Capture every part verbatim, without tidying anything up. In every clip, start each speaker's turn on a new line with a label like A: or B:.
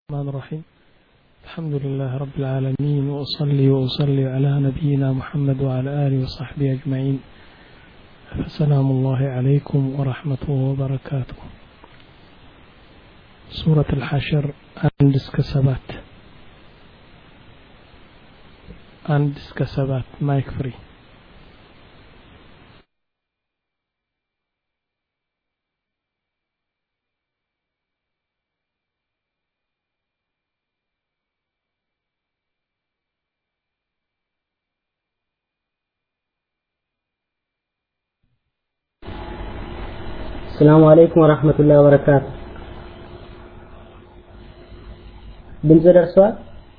A: الرحمن الرحيم. الحمد لله رب العالمين، وأصلي وأصلي على نبينا محمد وعلى آله وصحبه أجمعين. فسلام الله عليكم ورحمته وبركاته. سورة الحشر أندس كسبات أندس كسبات مايك فري.
B: السلام عليكم ورحمة الله وبركاته. بنزل السؤال.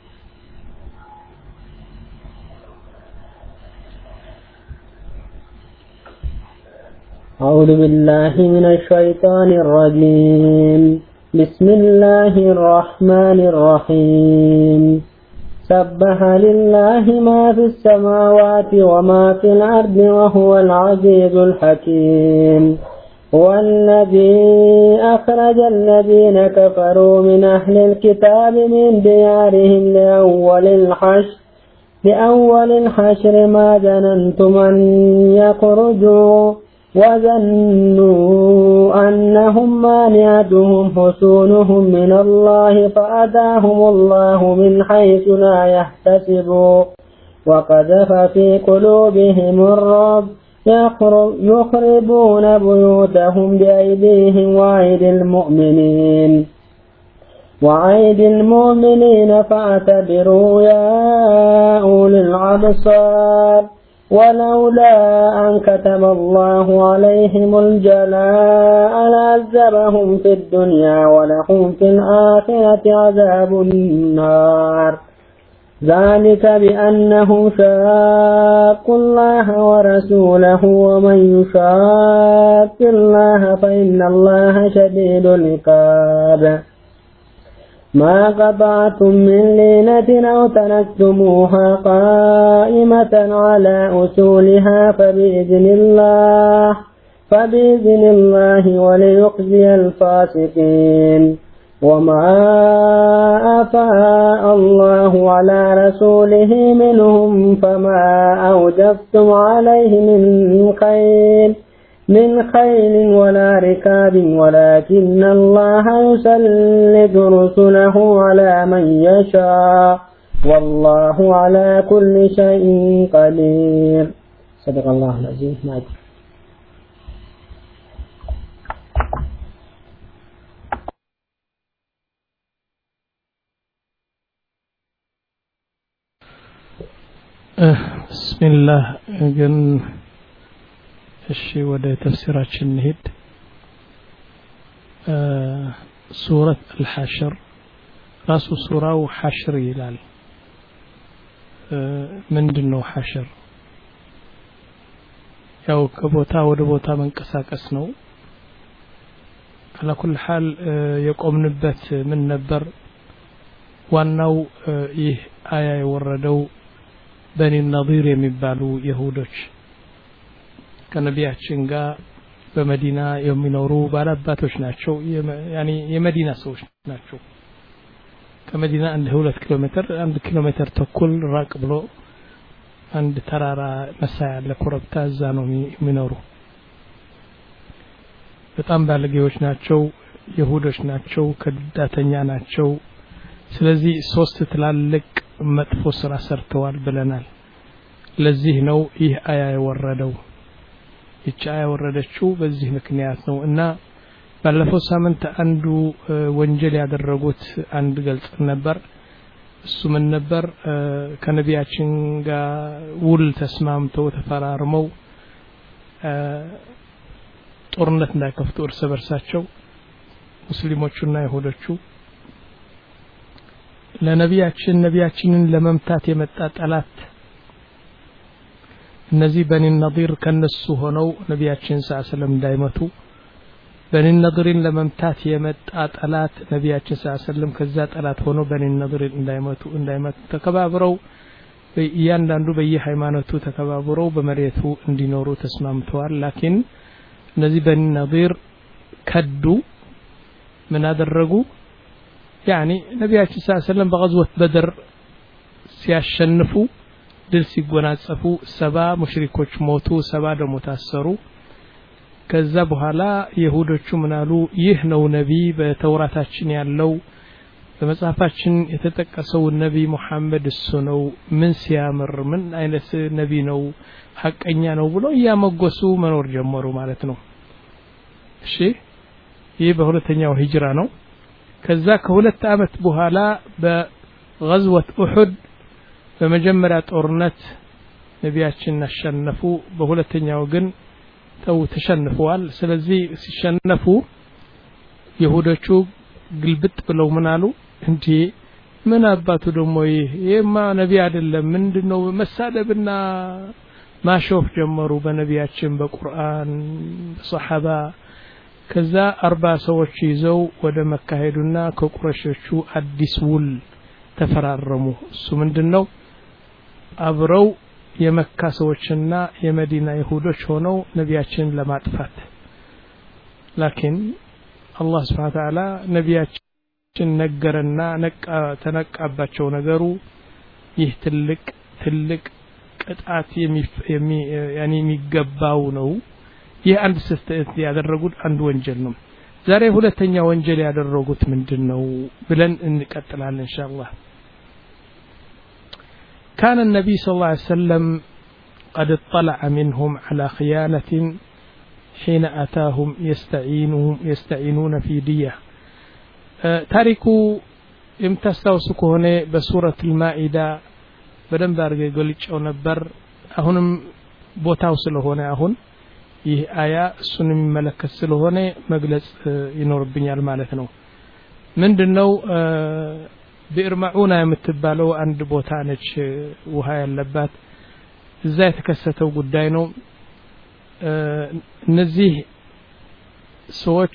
B: أعوذ بالله من الشيطان الرجيم. بسم الله الرحمن الرحيم. سبح لله ما في السماوات وما في الأرض وهو العزيز الحكيم. والذي أخرج الذين كفروا من أهل الكتاب من ديارهم لأول الحشر لأول الحشر ما ظننتم أن يخرجوا وظنوا أنهم مانعتهم حصونهم من الله فأتاهم الله من حيث لا يحتسبون وقذف في قلوبهم الرعب يخربون بيوتهم بأيديهم وأيدي المؤمنين وأيدي المؤمنين فاعتبروا يا أولي الأبصار. ولولا أن كتب الله عليهم الجلاء لعذبهم في الدنيا ولهم في الآخرة عذاب النار. ذلك بأنهم شاقوا الله ورسوله ومن يشاق الله فإن الله شديد العقاب. ما قطعتم من لينة أو تركتموها قائمة على أصولها فبإذن الله فبإذن الله وليخزي الفاسقين. وما أفاء الله على رسوله منهم فما أوجفتم عليه من خيل من خيل ولا ركاب ولكن الله يسلط رسله على من يشاء والله على كل شيء قدير. صدق الله العظيم.
A: بسم الله. ግን እሺ ወደ ተፍሲራችን እንሂድ። ሱረት አልሐሽር ራሱ ሱራው ሐሽር ይላል። ምንድነው ሐሽር? ያው ከቦታ ወደ ቦታ መንቀሳቀስ ነው። على كل حال የቆምንበት ምን ነበር? ዋናው ይህ አያ የወረደው በኒ ነዲር የሚባሉ ይሁዶች ከነቢያችን ጋር በመዲና የሚኖሩ ባላባቶች ናቸው። ያኒ የመዲና ሰዎች ናቸው። ከመዲና አንድ ሁለት ኪሎ ሜትር አንድ ኪሎ ሜትር ተኩል ራቅ ብሎ አንድ ተራራ መሳይ ያለ ኮረብታ እዛ ነው የሚኖሩ። በጣም ባለጌዎች ናቸው፣ ይሁዶች ናቸው፣ ከዳተኛ ናቸው። ስለዚህ ሶስት ትላልቅ መጥፎ ስራ ሰርተዋል ብለናል። ለዚህ ነው ይህ አያ የወረደው። ይህች አያ የወረደችው በዚህ ምክንያት ነው እና ባለፈው ሳምንት አንዱ ወንጀል ያደረጉት አንድ ገልጽ ነበር። እሱ ምን ነበር? ከነቢያችን ጋር ውል ተስማምተው ተፈራርመው ጦርነት እንዳይከፍቱ እርስ በርሳቸው ሙስሊሞቹና ይሁዶቹ ለነቢያችን ነቢያችንን ለመምታት የመጣ ጠላት እነዚህ በኒ ነዲር ከነሱ ሆነው ነቢያችን ሰለላሁ ዐለይሂ ወሰለም እንዳይመቱ በኒ ነዲርን ለመምታት የመጣ ጠላት ነቢያችን ሰለላሁ ዐለይሂ ወሰለም ከዛ ጠላት ሆኖ በኒ ነዲርን እንዳይመቱ እንዳይመቱ ተከባብረው እያንዳንዱ በየሃይማኖቱ ተከባብረው በመሬቱ እንዲኖሩ ተስማምተዋል። ላኪን እነዚህ በኒ ነዲር ከዱ ምን አደረጉ? يعني ነቢያችን ሰለላሁ ዐለይሂ ወሰለም በغزوة بدر ሲያሸንፉ ድል ሲጎናጸፉ ሰባ ሙሽሪኮች ሞቱ ሰባ ደግሞ ታሰሩ ከዛ በኋላ ይሁዶቹ ምናሉ ይህ ነው ነብይ በተውራታችን ያለው በመጽሐፋችን የተጠቀሰው ነብይ መሐመድ እሱ ነው ምን ሲያምር ምን አይነት ነብይ ነው ሐቀኛ ነው ብሎ ያመጎሱ መኖር ጀመሩ ማለት ነው እሺ ይህ በሁለተኛው ሂጅራ ነው ከዛ ከሁለት አመት በኋላ በغزوة أحد በመጀመሪያ ጦርነት ነቢያችን አሸነፉ በሁለተኛው ግን ተው ተሸንፈዋል ስለዚህ ሲሸነፉ ይሁዶቹ ግልብጥ ብለው ምናሉ እንዴ ምን አባቱ ደሞ ይሄማ ነብይ አይደለም ምንድነው መሳደብና ማሾፍ ጀመሩ በነቢያችን በቁርአን በሷሃባ ከዛ አርባ ሰዎች ይዘው ወደ መካ ሄዱና ከቁረሾቹ አዲስ ውል ተፈራረሙ እሱ ምንድነው አብረው የመካ ሰዎችና የመዲና ይሁዶች ሆነው ነቢያችን ለማጥፋት ላኪን አላህ Subhanahu Wa Ta'ala ነቢያችን ነገረና ነቃ ተነቃባቸው ነገሩ ይህ ትልቅ ትልቅ ቅጣት የሚ ያኒ የሚገባው ነው ይህ አንድ ስህተት ያደረጉት አንድ ወንጀል ነው ዛሬ ሁለተኛ ወንጀል ያደረጉት ምንድነው ብለን እንቀጥላለን ኢንሻአላህ كان النبي صلى الله عليه وسلم قد اطلع منهم على خيانة حين أتاهم يستعينهم يستعينون في دية تاركوا امتستوسكوا هنا بسورة المائدة بدن بارجع يقولش أو نبر أهونم بوتاوسل هنا أهون يه آية سنم ملك السل هنا مجلس ينور بني المالتنا من دنو بإرمعونا يمتبالو عند بوتانج وهاي اللبات ازاي تكستو قداينو اه نزيه سوچ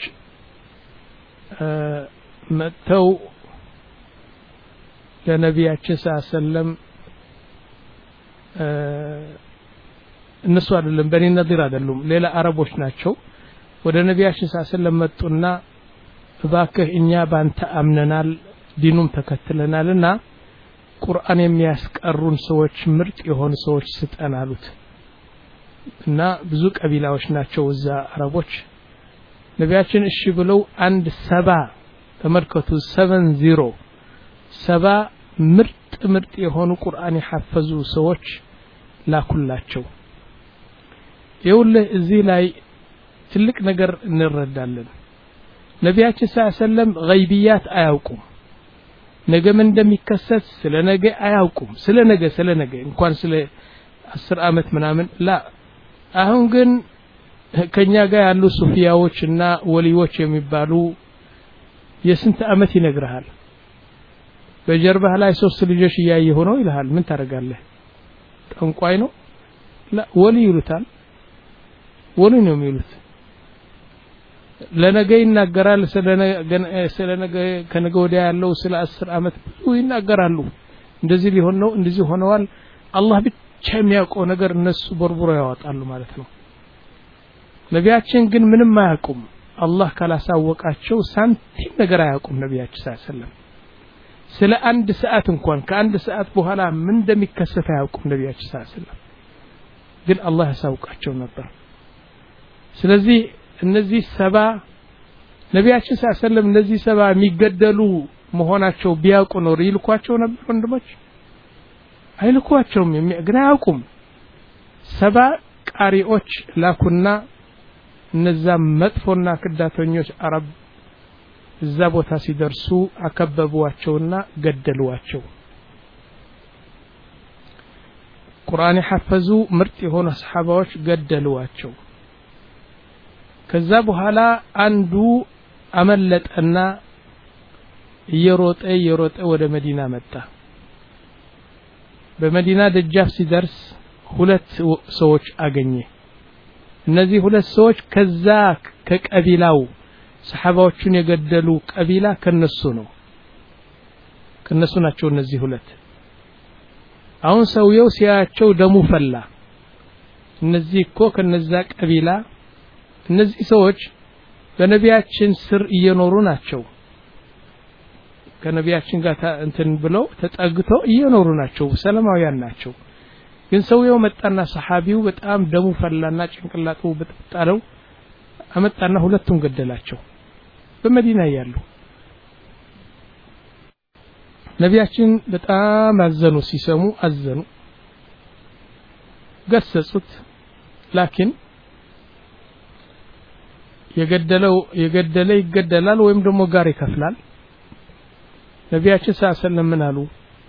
A: اه متو لنبياتش صلى الله عليه وسلم اه እነሱ አይደለም በኒ ነዲር አይደሉም ሌላ አረቦች ናቸው ወደ ነቢያችን ሰለላሁ ዐለይሂ ወሰለም መጡና እባክህ እኛ ባንተ አምነናል ዲኑም ተከትለናልና ቁርአን የሚያስቀሩን ሰዎች ምርጥ የሆኑ ሰዎች ስጠን አሉት እና ብዙ ቀቢላዎች ናቸው እዛ አረቦች ነቢያችን እሺ ብለው አንድ ሰባ ተመልከቱ ሰቨንቲ ሰባ ምርጥ ምርጥ የሆኑ ቁርአን የሐፈዙ ሰዎች ላኩላቸው ይኸውልህ እዚህ ላይ ትልቅ ነገር እንረዳለን ነቢያችን ሰለላሁ ዐለይሂ ወሰለም ገይቢያት አያውቁም ነገ ምን እንደሚከሰት ስለ ነገ አያውቁም ስለ ነገ ስለ ነገ እንኳን ስለ አስር አመት ምናምን ላ አሁን ግን ከኛ ጋር ያሉ ሱፊያዎችና ወሊዎች የሚባሉ የስንት አመት ይነግራል በጀርባህ ላይ ሶስት ልጆች ያያየ ሆኖ ይልሃል ምን ታረጋለህ ጠንቋይ ነው ላ ወሊ ይሉታል ወሊ ነው የሚሉት ለነገ ይናገራል ስለ ነገ ከነገ ወዲያ ያለው ስለ አስር አመት ብዙ ይናገራሉ እንደዚህ ሊሆን ነው እንደዚህ ሆነዋል አላህ ብቻ የሚያውቀው ነገር እነሱ በርብሮ ያወጣሉ ማለት ነው ነቢያችን ግን ምንም አያውቁም አላህ ካላሳወቃቸው ሳንቲም ነገር አያውቁም ነቢያችን ሰለላሁ ዐለይሂ ወሰለም ስለ አንድ ሰዓት እንኳን ከአንድ ሰዓት በኋላ ምን እንደሚከሰት አያውቁም ነቢያችን ሰለላሁ ዐለይሂ ወሰለም ግን አላህ ያሳውቃቸው ነበር ስለዚህ እነዚህ ሰባ ነቢያችን ሰለላሁ ዐለይሂ ወሰለም እነዚህ ሰባ የሚገደሉ መሆናቸው ቢያውቁ ነው ይልኳቸው ነበር ወንድሞች አይልኳቸውም ግን አያውቁም ሰባ ቃሪዎች ላኩና እነዛ መጥፎና ክዳተኞች አረብ እዛ ቦታ ሲደርሱ አከበቡዋቸውና ገደሉዋቸው ቁርአን የሐፈዙ ምርጥ የሆኑ ሰሃባዎች ገደሉዋቸው ከዛ በኋላ አንዱ አመለጠና እየሮጠ እየሮጠ ወደ መዲና መጣ በመዲና ደጃፍ ሲደርስ ሁለት ሰዎች አገኘ እነዚህ ሁለት ሰዎች ከዛ ከቀቢላው ሰሃባዎቹን የገደሉ ቀቢላ ከነሱ ነው ከነሱ ናቸው እነዚህ ሁለት አሁን ሰውየው ሲያቸው ደሙ ፈላ እነዚህ እኮ ከነዛ ቀቢላ እነዚህ ሰዎች በነቢያችን ስር እየኖሩ ናቸው ከነቢያችን ጋር እንትን ብለው ተጠግተው እየኖሩ ናቸው ሰላማውያን ናቸው ግን ሰውየው መጣና ሰሃቢው በጣም ደሙ ፈላና ጭንቅላቱ በጥጣለው አመጣና ሁለቱም ገደላቸው በመዲና ያሉ ነቢያችን በጣም አዘኑ ሲሰሙ አዘኑ ገሰጹት ላኪን የገደለው የገደለ ይገደላል ወይም ደግሞ ጋር ይከፍላል ነቢያችን ሰለላሁ ምን አሉ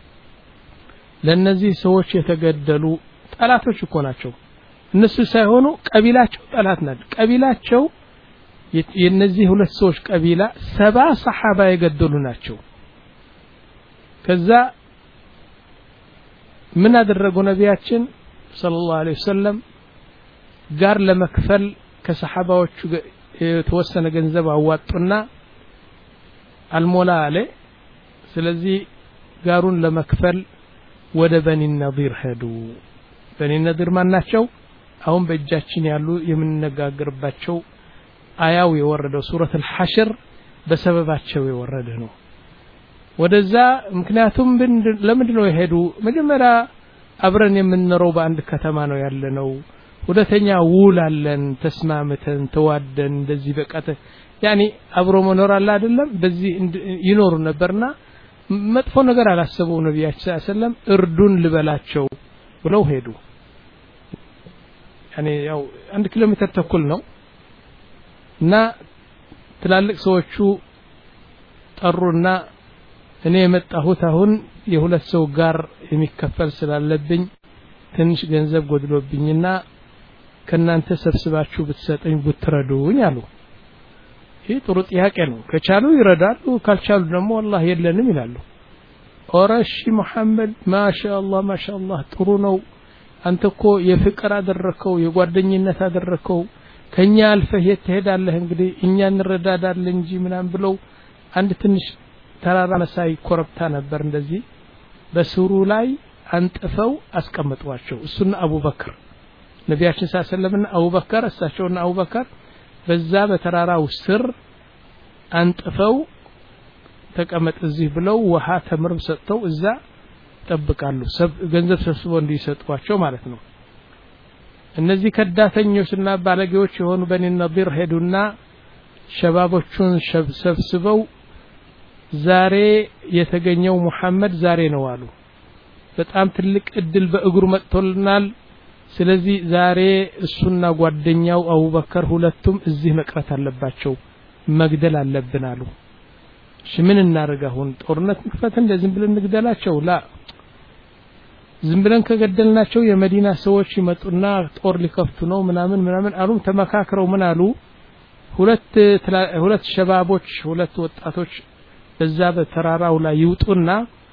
A: ለነዚህ ሰዎች የተገደሉ ጠላቶች እኮ ናቸው እነሱ ሳይሆኑ ቀቢላቸው ጠላት ናቸው ቀቢላቸው የነዚህ ሁለት ሰዎች ቀቢላ ሰባ ሰሃባ የገደሉ ናቸው ከዛ ምን አደረጉ ነቢያችን ሰለላሁ ዐለይሂ ወሰለም ጋር ለመክፈል ከሰሃባዎቹ የተወሰነ ገንዘብ አዋጡና አልሞላ አለ ስለዚህ ጋሩን ለመክፈል ወደ በኒ ነዲር ሄዱ በኒ ነዲር ማናቸው አሁን በእጃችን ያሉ የምንነጋገርባቸው አያው የወረደው ሱረት አልሐሽር በሰበባቸው የወረደ ነው ወደዛ ምክንያቱም ለምንድን ነው የሄዱ መጀመሪያ አብረን የምንኖረው በአንድ ከተማ ነው ያለነው ወደተኛ ውላለን ተስማምተን ተዋደን እንደዚህ በቃተ ያኒ አብሮ መኖር አለ አይደለም በዚህ ይኖሩ ነበርና መጥፎ ነገር አላሰበው ነብያችን ሰለላሁ ዐለይሂ ወሰለም እርዱን ልበላቸው ብለው ሄዱ ያኒ ያው አንድ ኪሎ ሜትር ተኩል ነው እና ትላልቅ ሰዎቹ ጠሩና እኔ የመጣሁት አሁን የሁለት ሰው ጋር የሚከፈል ስላለብኝ ትንሽ ገንዘብ ጎድሎብኝና ከናንተ ሰብስባችሁ ብትሰጠኝ ብትረዱኝ አሉ ይሄ ጥሩ ጥያቄ ነው ከቻሉ ይረዳሉ ካልቻሉ ደግሞ والله የለንም ይላሉ ኦረሺ መሐመድ ማሻአላህ ማሻአላህ ጥሩ ነው አንተኮ የፍቅር አደረከው የጓደኝነት አደረከው ከኛ አልፈህ ትሄዳለህ እንግዲህ እኛ እንረዳዳለን እንጂ ምናም ብለው አንድ ትንሽ ተራራ መሳይ ኮረብታ ነበር እንደዚህ በስሩ ላይ አንጥፈው አስቀምጧቸው እሱና አቡበክር ነቢያችን ሰለላሁ ዐለይሂ ወሰለም አቡበክር እሳቸውና አቡበክር በዛ በተራራው ስር አንጥፈው ተቀመጥ እዚህ ብለው ውሃ ተምርም ሰጥተው እዛ ተጠብቃሉ ገንዘብ ሰብስበው እንዲሰጧቸው ማለት ነው እነዚህ ከዳተኞችና ባለጌዎች የሆኑ በኒ ነዲር ሄዱና ሸባቦቹን ሰብስበው ዛሬ የተገኘው መሐመድ ዛሬ ነው አሉ በጣም ትልቅ እድል በእግሩ መጥቶልናል ስለዚህ ዛሬ እሱና ጓደኛው አቡበከር ሁለቱም እዚህ መቅረት አለባቸው መግደል አለብን አሉ እሺ ምን እናርጋሁን ጦርነት ንክፈት እንደዚህ ብለን እንግደላቸው ላ ዝም ብለን ከገደልናቸው የመዲና ሰዎች ይመጡና ጦር ሊከፍቱ ነው ምናምን ምናምን አሉ ተመካክረው ምን አሉ ሁለት ሁለት ሸባቦች ሁለት ወጣቶች በዛ በተራራው ላይ ይውጡና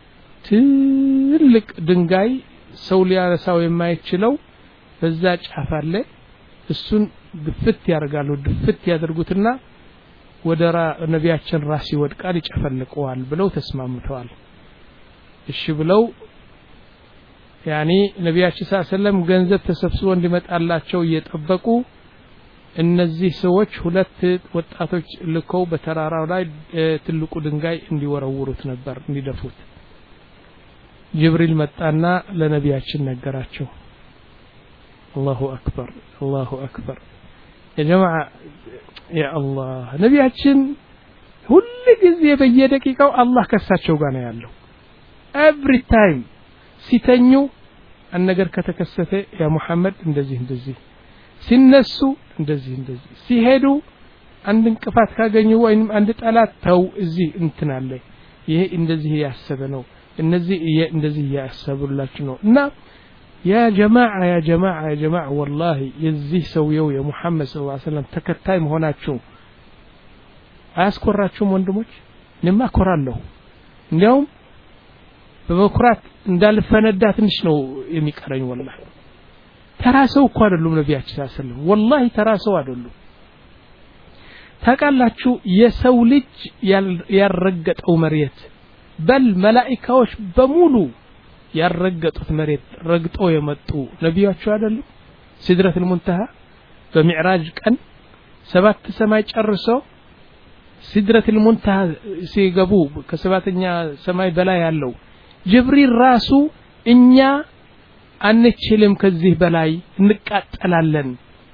A: ትልቅ ድንጋይ ሰው ሊያነሳው የማይችለው በዛ ጫፍ አለ እሱን ድፍት ያርጋሉ ድፍት ያደርጉትና ወደ ነቢያችን ራስ ይወድቃል ይጨፈልቀዋል ብለው ተስማምተዋል እሺ ብለው ያኒ ነቢያችን ሰለላሁ ዐለይሂ ወሰለም ገንዘብ ተሰብስቦ እንዲመጣላቸው እየጠበቁ እነዚህ ሰዎች ሁለት ወጣቶች ልከው በተራራው ላይ ትልቁ ድንጋይ እንዲወረውሩት ነበር እንዲደፉት ጅብሪል መጣና ለነቢያችን ነገራቸው الله أكبر الله أكبر يا جماعة يا الله ነቢያችን ሁሉ ጊዜ በየደቂቃው አላህ ከሳቸው ጋር ነው ያለው every time ሲተኙ አንነገር ከተከሰተ ያ መሐመድ እንደዚህ እንደዚህ ሲነሱ እንደዚህ እንደዚህ ሲሄዱ አንድ እንቅፋት ካገኙ ወይንም አንድ ጠላት ተው እዚህ እንትን አለ ይሄ እንደዚህ ያሰበ ነው እነዚህ እንደዚህ ያሰቡላችሁ ነው እና يا جماعة يا جماعة يا جماعة والله يزيه سويو يا محمد صلى الله عليه وسلم تكتاي مهوناتشو أذكراتشو وندموش نما كورالله اليوم بمكرات ندال فندات نشنو يميكرين والله تراسو እኮ አይደሉም ነብያችን ሰለላሁ ዐለይሂ ወሰለም والله ተራሰው አይደሉም ታቃላችሁ የሰው ልጅ ያረገጠው መሬት በል መላእክቶች በሙሉ ያረገጡት መሬት ረግጦ የመጡ ነብያቸው አይደሉ ሲድረቱል ሙንተሃ በሚዕራጅ ቀን ሰባት ሰማይ ጨርሶ ሲድረቱል ሙንተሃ ሲገቡ ከሰባተኛ ሰማይ በላይ ያለው ጅብሪል ራሱ እኛ አንችልም ከዚህ በላይ እንቃጠላለን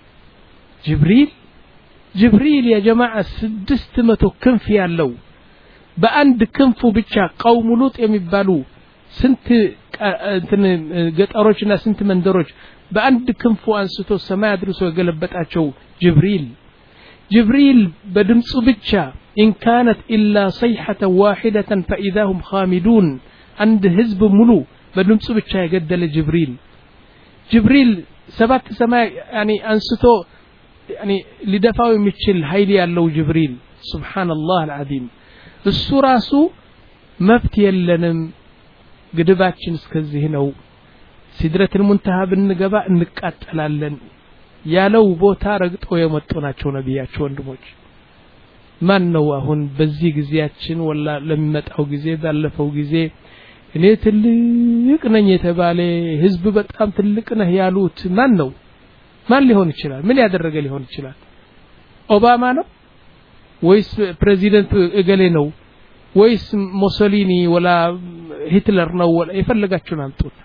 A: ጅብሪል ጅብሪል ያ ጀማዓ ስድስት መቶ ክንፍ ያለው በአንድ ክንፉ ብቻ ቀውሙ ሉጥ የሚባሉ ስንት እንትን ገጠሮችና ስንት መንደሮች በአንድ ክንፉ አንስቶ ሰማይ አድርሶ ገለበጣቸው ጅብሪል ጅብሪል በድምጹ ብቻ إن كانت إلا صيحة واحدة فإذا هم خامدون عند حزب ملو بدمص ብቻ የገደለ ጅብሪል ጅብሪል ሰባት ሰማይ يعني አንስቶ يعني ሊደፋው የሚችል ኃይል ያለው ጅብሪል ሱብሃንአላህ አልዓዚም እሱ ራሱ መብት የለንም ግድባችን እስከዚህ ነው ሲድረቱል ሙንተሃ ብንገባ እንቃጠላለን ያለው ቦታ ረግጦ የመጡ ናቸው ነብያቸው ወንድሞች ማን ነው አሁን በዚህ ጊዜያችን ወላ ለሚመጣው ጊዜ ባለፈው ጊዜ እኔ ትልቅ ነኝ የተባለ ህዝብ በጣም ትልቅ ነህ ያሉት ማን ነው ማን ሊሆን ይችላል ምን ያደረገ ሊሆን ይችላል ኦባማ ነው ወይስ ፕሬዚደንት እገሌ ነው ወይስ ሙሶሊኒ ወላ ሂትለር ነው ወላ የፈለጋችሁን አምጡት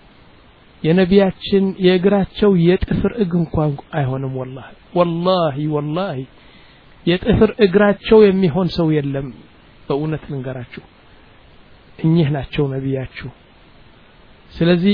A: የነቢያችን የእግራቸው የጥፍር እግ እንኳን አይሆንም ወላሂ ወላሂ ወላሂ የጥፍር እግራቸው የሚሆን ሰው የለም በእውነት ልንገራችሁ እኚህ ናቸው ነቢያችሁ ስለዚህ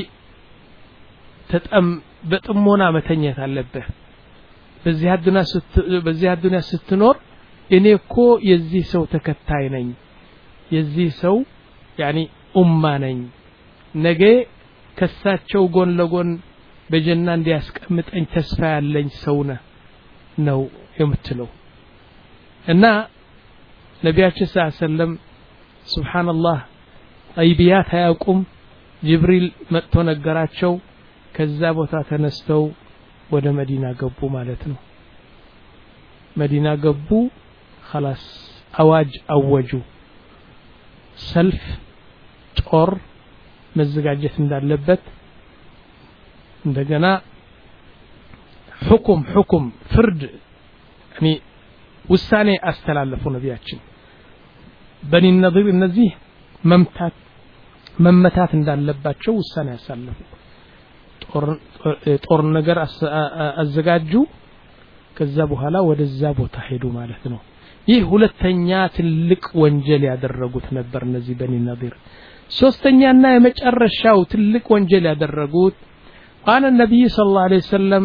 A: ተጠም በጥሞና መተኛት አለበት በዚህ አዱንያ በዚህ አዱንያ ስትኖር እኔ እኮ የዚህ ሰው ተከታይ ነኝ የዚህ ሰው يعني ኡማ ነኝ ነገ ከሳቸው ጎን ለጎን በጀና እንዲያስቀምጠኝ ተስፋ ያለኝ ሰው ነው የምትለው እና ነቢያችን ሰለላሁ ዐለይሂ ወሰለም ሱብሃንአላህ ጠይቢያት ያቁም ጅብሪል መጥቶ ነገራቸው ከዛ ቦታ ተነስተው ወደ መዲና ገቡ ማለት ነው መዲና ገቡ خلاص አዋጅ አወጁ ሰልፍ ጦር መዘጋጀት እንዳለበት እንደገና ሁኩም ሁኩም ፍርድ يعني ውሳኔ አስተላለፉ ነቢያችን በኒ ነዚር እነዚህ መምታት መመታት እንዳለባቸው ውሳኔ ያሳለፉ ጦር ጦር ነገር አዘጋጁ ከዛ በኋላ ወደዛ ቦታ ሄዱ ማለት ነው ይህ ሁለተኛ ትልቅ ወንጀል ያደረጉት ነበር እነዚህ በኒ ነዚር ሶስተኛና የመጨረሻው ትልቅ ወንጀል ያደረጉት قال النبي صلى الله عليه وسلم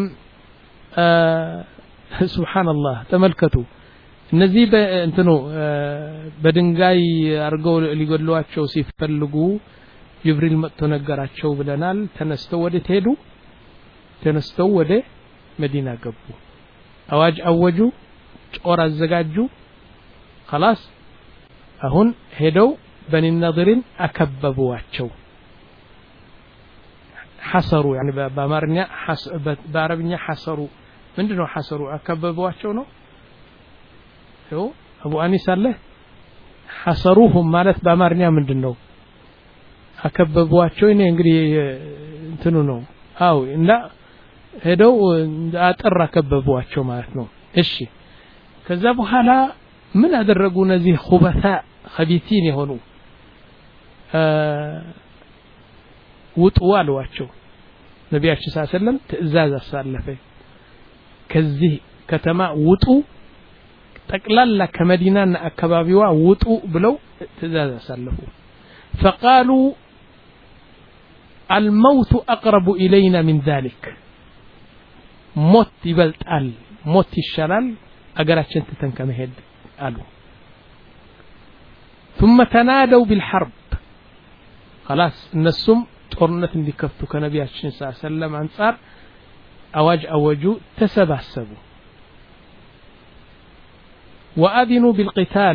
A: سبحان الله ተመልከቱ እነዚህ በእንትኑ በድንጋይ አርገው ሊገድሏቸው ሲፈልጉ ጅብሪል መጥቶ ነገራቸው ብለናል ተነስተው ወደ ሄዱ ተነስተው ወደ መዲና ገቡ አዋጅ አወጁ ጦር አዘጋጁ خلاص አሁን ሄደው በኒ ነዚርን አከበቡዋቸው ሐሰሩ يعني በአማርኛ በአረብኛ ሐሰሩ ምንድነው ሐሰሩ አከበቡዋቸው ነው ነው አቡ አኒስ አለ ሐሰሩሁም ማለት በአማርኛ ምንድነው አከበቡዋቸው እኔ እንግዲህ እንትኑ ነው አው እና ሄደው አጥር አከበቡዋቸው ማለት ነው እሺ ከዛ በኋላ ምን አደረጉ እነዚህ ኹበታ ኸቢቲን የሆኑ ውጡ አሏቸው ነቢያችን ሰለላሁ ዐለይሂ ወሰለም ትእዛዝ አሳለፈ ከዚህ ከተማ ውጡ ጠቅላላ ከመዲናና አካባቢዋ ውጡ ብለው ትእዛዝ አሳለፉ فقالوا الموت أقرب إلينا من ذلك موت يبلطال موت ይሻላል አገራችን ተተን ከመሄድ አሉ ثم تنادوا بالحرب خلاص እነሱም ጦርነት እንዲከፍቱ ከነቢያችን ሰለላሁ ዐለይሂ ወሰለም አንፃር አዋጅ አወጁ ተሰባሰቡ وأذنوا بالقتال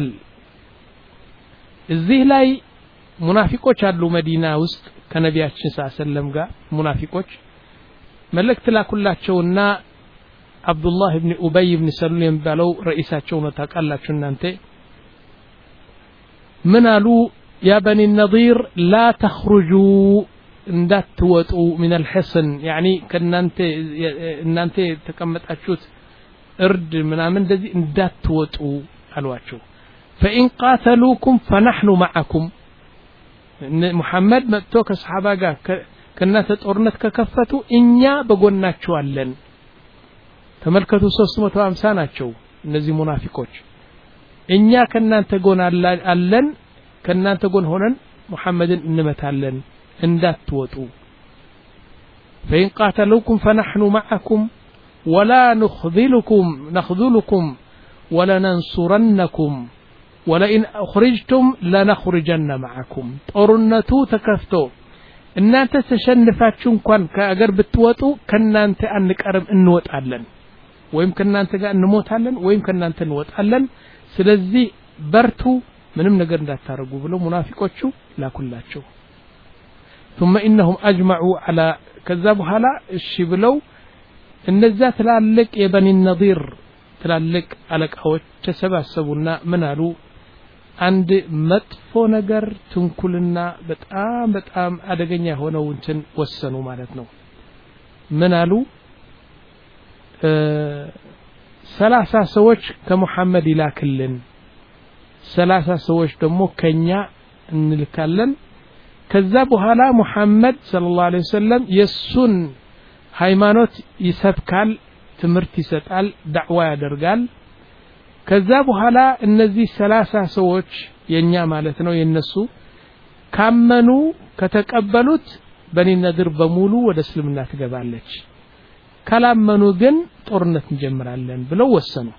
A: እዚህ ላይ ሙናፊቆች አሉ መዲና ውስጥ ከነቢያችን ሰለላሁ ዐለይሂ ወሰለም ጋር ሙናፊቆች መልእክት ላኩላቸውና አብዱላህ ኢብኑ ኡበይ ኢብኑ ሰሉም ባለው ረኢሳቸው ነው ታቃላችሁ እናንተ ምን አሉ ያ በኒ ነዚር لا تخرجوا እንዳትወጡ من الحصن يعني ከናንተ እናንተ ተቀመጣችሁት እርድ ምናምን እንደዚህ እንዳትወጡ አሏቸው فإن قاتلوكم فنحن معكم محمد متو كصحابة ጋር ከናተ ጦርነት ከከፈቱ እኛ በጎናቸው አለን ተመልከቱ ሶስት መቶ ሃምሳ ናቸው እነዚህ ሙናፊቆች እኛ ከናንተ ጎን አለን ከናንተ ጎን ሆነን ሙሐመድን እንመታለን እንዳትወጡ فإن قاتلوكم فنحن معكم ولا نخذلكم نخذلكم ولا ننصرنكم ولئن أخرجتم لنخرجن معكم ጦርነቱ ተከፍቶ እናንተ ተሸንፋችሁ እንኳን ከአገር ብትወጡ ከናንተ አንቀርም እንወጣለን ወይም ከናንተ ጋር እንሞታለን ወይም ከናንተ እንወጣለን ስለዚህ በርቱ ምንም ነገር እንዳታረጉ ብለው ሙናፊቆቹ ላኩላቸው ثم انهم اجمعوا على ከዛ በኋላ እሺ ብለው እነዛ ትላልቅ የበኒ ነዲር ትላልቅ አለቃዎች ተሰባሰቡና ምን አሉ አንድ መጥፎ ነገር ትንኩልና በጣም በጣም አደገኛ ሆነው እንትን ወሰኑ ማለት ነው ምን አሉ ሰላሳ ሰዎች ከመሐመድ ይላክልን ሰላሳ ሰዎች ደግሞ ከኛ እንልካለን ከዛ በኋላ መሐመድ ሰለላሁ ዐለይሂ ወሰለም የሱን ሃይማኖት ይሰብካል ትምርት ይሰጣል ዳዕዋ ያደርጋል ከዛ በኋላ እነዚህ ሰላሳ ሰዎች የኛ ማለት ነው የነሱ ካመኑ ከተቀበሉት በኒ ነድር በሙሉ ወደ እስልምና ትገባለች ካላመኑ ግን ጦርነት እንጀምራለን ብለው ወሰኑ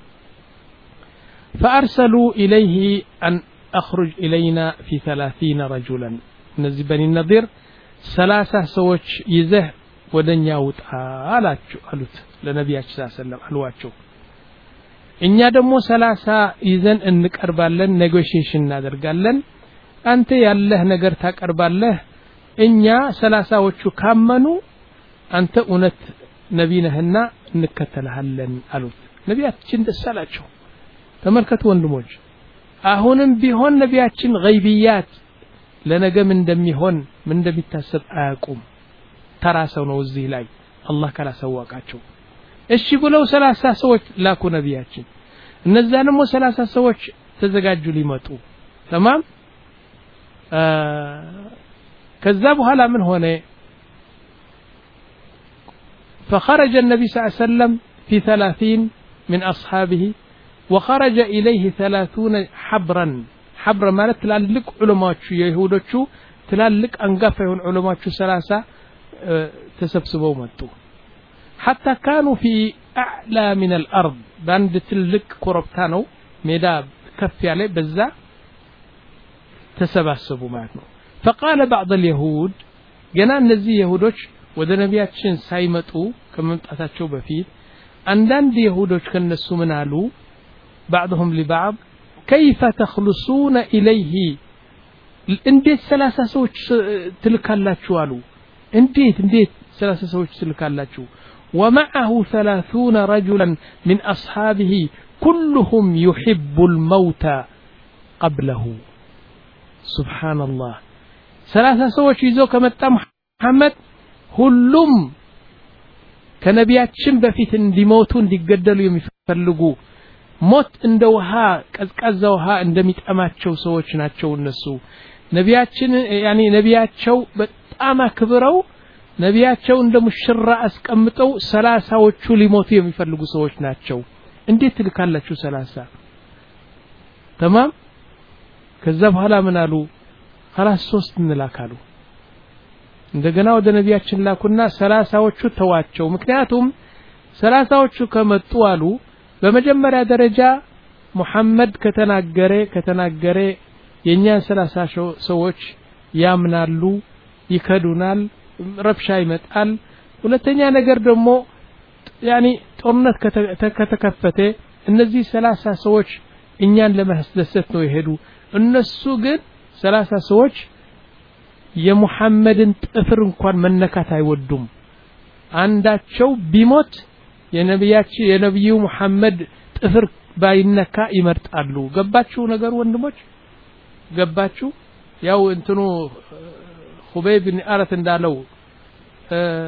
A: فارسلوا اليه ان اخرج الينا في ثلاثين رجلا እነዚህ በኒ ነድር ሰላሳ ሰዎች ይዘህ ወደኛ ውጣ አላችሁ አሉት ለነብያችን ሰለላሁ ዐለይሂ ወሰለም አልዋቸው እኛ ደግሞ ሰላሳ ይዘን እንቀርባለን ኔጎሺዬሽን እናደርጋለን አንተ ያለህ ነገር ታቀርባለህ እኛ ሰላሳዎቹ ካመኑ አንተ እውነት ነብይ ነህና እንከተልሃለን አሉት ነብያችን ደሳላቸው ተመልከቱ ወንድሞች አሁንም ቢሆን ነብያችን ገይብያት ለነገም እንደሚሆን ምን እንደሚታሰብ አያውቁም ተራሰው ነው እዚህ ላይ አላህ ካላሰዋቃቸው እሺ ብለው ሰላሳ ሰዎች ላኩ ነብያችን እነዛ ደግሞ ሰላሳ ሰዎች ተዘጋጁ ሊመጡ تمام ከዛ በኋላ ምን ሆነ فخرج النبي صلى الله عليه وسلم في ثلاثين من أصحابه وخرج إليه ثلاثون حبرا حبر ማለት ትላልቅ ዑለማዎቹ የይሁዶቹ ትላልቅ አንጋፋ የሆኑ ዑለማዎቹ ሰላሳ ተሰብስበው መጡ حتى كانوا في أعلى من الأرض باند تلك كوربتانو ميدا كف عليه بزا تسبسبوا معنا فقال بعض اليهود جنا النزي يهودوش ወደ ነብያችን ሳይመጡ ከመምጣታቸው በፊት አንዳንድ ይሁዶች ከነሱ ምን አሉ بعضهم لبعض كيف تخلصون إليه እንዴት ሰላሳ ሰዎች ትልካላችሁ አሉ እንዴት እንዴት ሰላሳ ሰዎች ትልካላችሁ ومعه ثلاثون رجلا من أصحابه كلهم يحب الموت قبله سبحان الله ثلاثة ሰዎች ይዞ ከመጣ መሐመድ ሁሉም ከነቢያችን በፊት እንዲሞቱ እንዲገደሉ የሚፈልጉ ሞት እንደ ውሃ ቀዝቃዛ ውሃ እንደሚጠማቸው ሰዎች ናቸው እነሱ ነቢያችን ያኒ ነቢያቸው በጣም አክብረው ነቢያቸው እንደ ሙሽራ አስቀምጠው ሰላሳዎቹ ሊሞቱ የሚፈልጉ ሰዎች ናቸው እንዴት ትልካላችሁ ሰላሳ تمام ከዛ በኋላ ምን አሉ خلاص ሶስት እንላካሉ እንደገና ወደ ነቢያችን ላኩና ሰላሳዎቹ ተዋቸው ምክንያቱም ሰላሳዎቹ ከመጡ አሉ በመጀመሪያ ደረጃ ሙሐመድ ከተናገረ ከተናገረ የኛን ሰላሳ ሰዎች ያምናሉ ይከዱናል ረብሻ ይመጣል ሁለተኛ ነገር ደግሞ ያኒ ጦርነት ከተከፈተ እነዚህ ሰላሳ ሰዎች እኛን ለማስደሰት ነው ይሄዱ እነሱ ግን ሰላሳ ሰዎች የሙሐመድን ጥፍር እንኳን መነካት አይወዱም አንዳቸው ቢሞት የነብያችን የነብዩ ሙሐመድ ጥፍር ባይነካ ይመርጣሉ ገባችሁ ነገር ወንድሞች ገባችሁ ያው እንትኑ ኹበይብ ብን አረት እንዳለው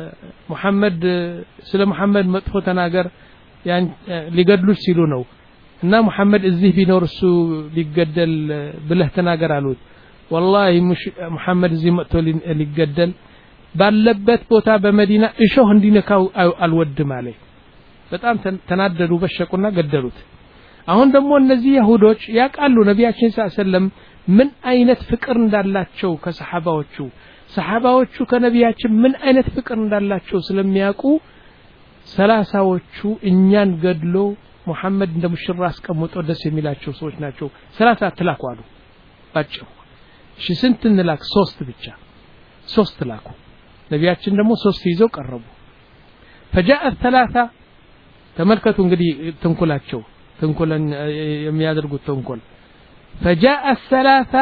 A: ሙሐመድ ስለ ሙሐመድ መጥፎ ተናገር ያን ሊገድሉሽ ሲሉ ነው እና መሐመድ እዚህ ቢኖር እሱ ሊገደል ብለህ ተናገር አሉት والله መሐመድ እዚህ መጥቶ ሊገደል ባለበት ቦታ በመዲና እሾህ እንዲነካው አልወድም አለ በጣም ተናደዱ በሸቁና ገደሉት አሁን ደግሞ እነዚህ ይሁዶች ያቃሉ ነብያችን ሰለላሁ ምን አይነት ፍቅር እንዳላቸው ከሰሃባዎቹ ሰሃባዎቹ ከነብያችን ምን አይነት ፍቅር እንዳላቸው ስለሚያውቁ ሰላሳዎቹ እኛን ገድሎ መሐመድ እንደ ሙሽራ አስቀምጦ ደስ የሚላቸው ሰዎች ናቸው ሰላሳ ተላኳሉ ባጭሩ እሺ ስንት እንላክ ሶስት ብቻ ሶስት ላኩ ነብያችን ደግሞ ሶስት ይዘው ቀረቡ فجاء الثلاثه ተመልከቱ እንግዲህ ተንኮላቸው ተንኮለን የሚያደርጉት ተንኮል فجاء الثلاثه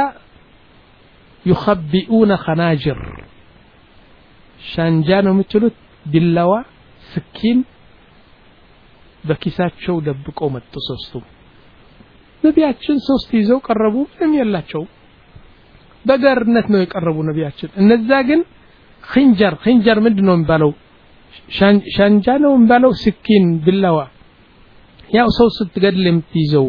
A: يخبئون خناجر ሻንጃ ነው የምትሉት ቢላዋ ስኪን በኪሳቸው ደብቀው መጡ ሶስቱ ነብያችን ሶስት ይዘው ቀረቡ ምንም የላቸው በገርነት ነው የቀረቡ ነብያችን እነዛ ግን خنجر خنجر ምንድነው የሚባለው ሻንጃ ነው የሚባለው ስኪን ቢላዋ ያው ሰው ስትገድል የምትይዘው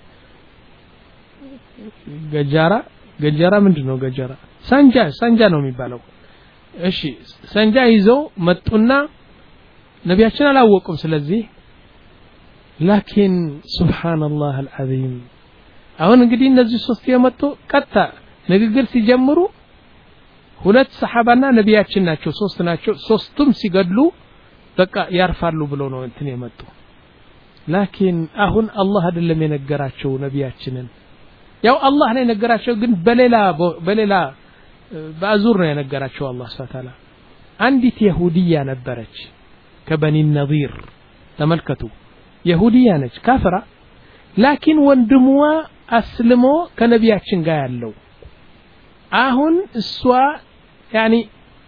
A: ገጃራ ገጃራ ምንድነው ገጃራ ሳንጃ ሳንጃ ነው የሚባለው እሺ ሳንጃ ይዘው መጡና ነብያችን አላወቁም ስለዚህ لكن سبحان الله العظيم አሁን እንግዲህ እነዚህ ሶስት የመጡ ቀጣ ንግግር ሲጀምሩ ሁለት ሰሃባና ነብያችን ናቸው ሶስት ናቸው ሶስቱም ሲገድሉ በቃ ያርፋሉ ብሎ ነው እንትን የመጡ لكن አሁን አላህ አይደለም የነገራቸው ነብያችንን ያው አላህ ነው የነገራቸው ግን በሌላ በሌላ ባዙር ነው የነገራቸው አላህ Subhanahu Wa አንዲት ይሁዲያ ነበረች ከበኒ ነዚር ተመልከቱ ይሁዲያ ነች ካፍራ لكن ወንድሟ አስልሞ ከነብያችን ጋር ያለው አሁን እሷ يعني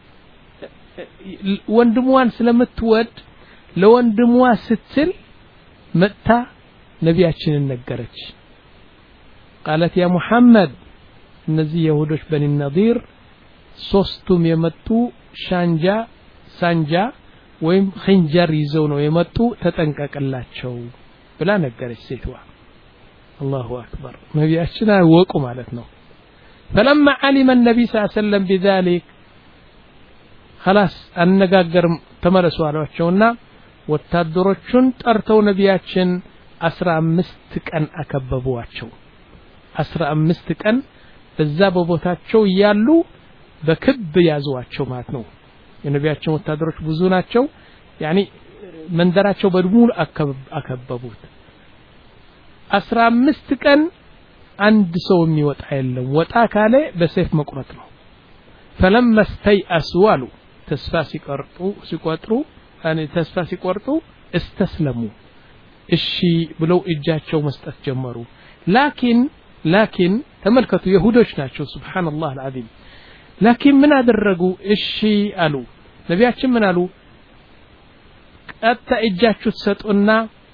A: ወንድሟን ስለምትወድ ለወንድሟ ስትል መጣ ነብያችንን ነገረች قالت يا محمد እነዚህ ይሁዶች በኒ ነዚር ሶስቱም የመጡ ሻንጃ ሳንጃ ወይም خنجر ይዘው ነው የመጡ ተጠንቀቅላቸው ብላ ነገረች ሴትዋ الله اكبر ነብያችን አወቁ ማለት ነው فلما علم النبي صلى الله عليه وسلم بذلك خلاص አነጋገር ተመለሱ አሏቸውና ወታደሮቹን ጠርተው ነብያችን አስራ አምስት ቀን አከበቧቸው አስራ አምስት ቀን በዛ በቦታቸው ያሉ በክብ ያዟቸው ማለት ነው የነብያችን ወታደሮች ብዙ ናቸው يعني መንደራቸው በሙሉ አከበቡት አስራ አምስት ቀን አንድ ሰው የሚወጣ የለም ወጣ ካለ በሰይፍ መቁረጥ ነው فلما استيأسوا አሉ ተስፋ ሲቆርጡ ሲቆጥሩ يعني ተስፋ ሲቆርጡ استسلموا እሺ ብለው እጃቸው መስጠት ጀመሩ لكن لكن ተመልከቱ ይሁዶች ናቸው ሱብሃንአላህ العظيم لكن ምን አደረጉ እሺ አሉ ነብያችን ምን አሉ ቀጣ እጃችሁ ተሰጡና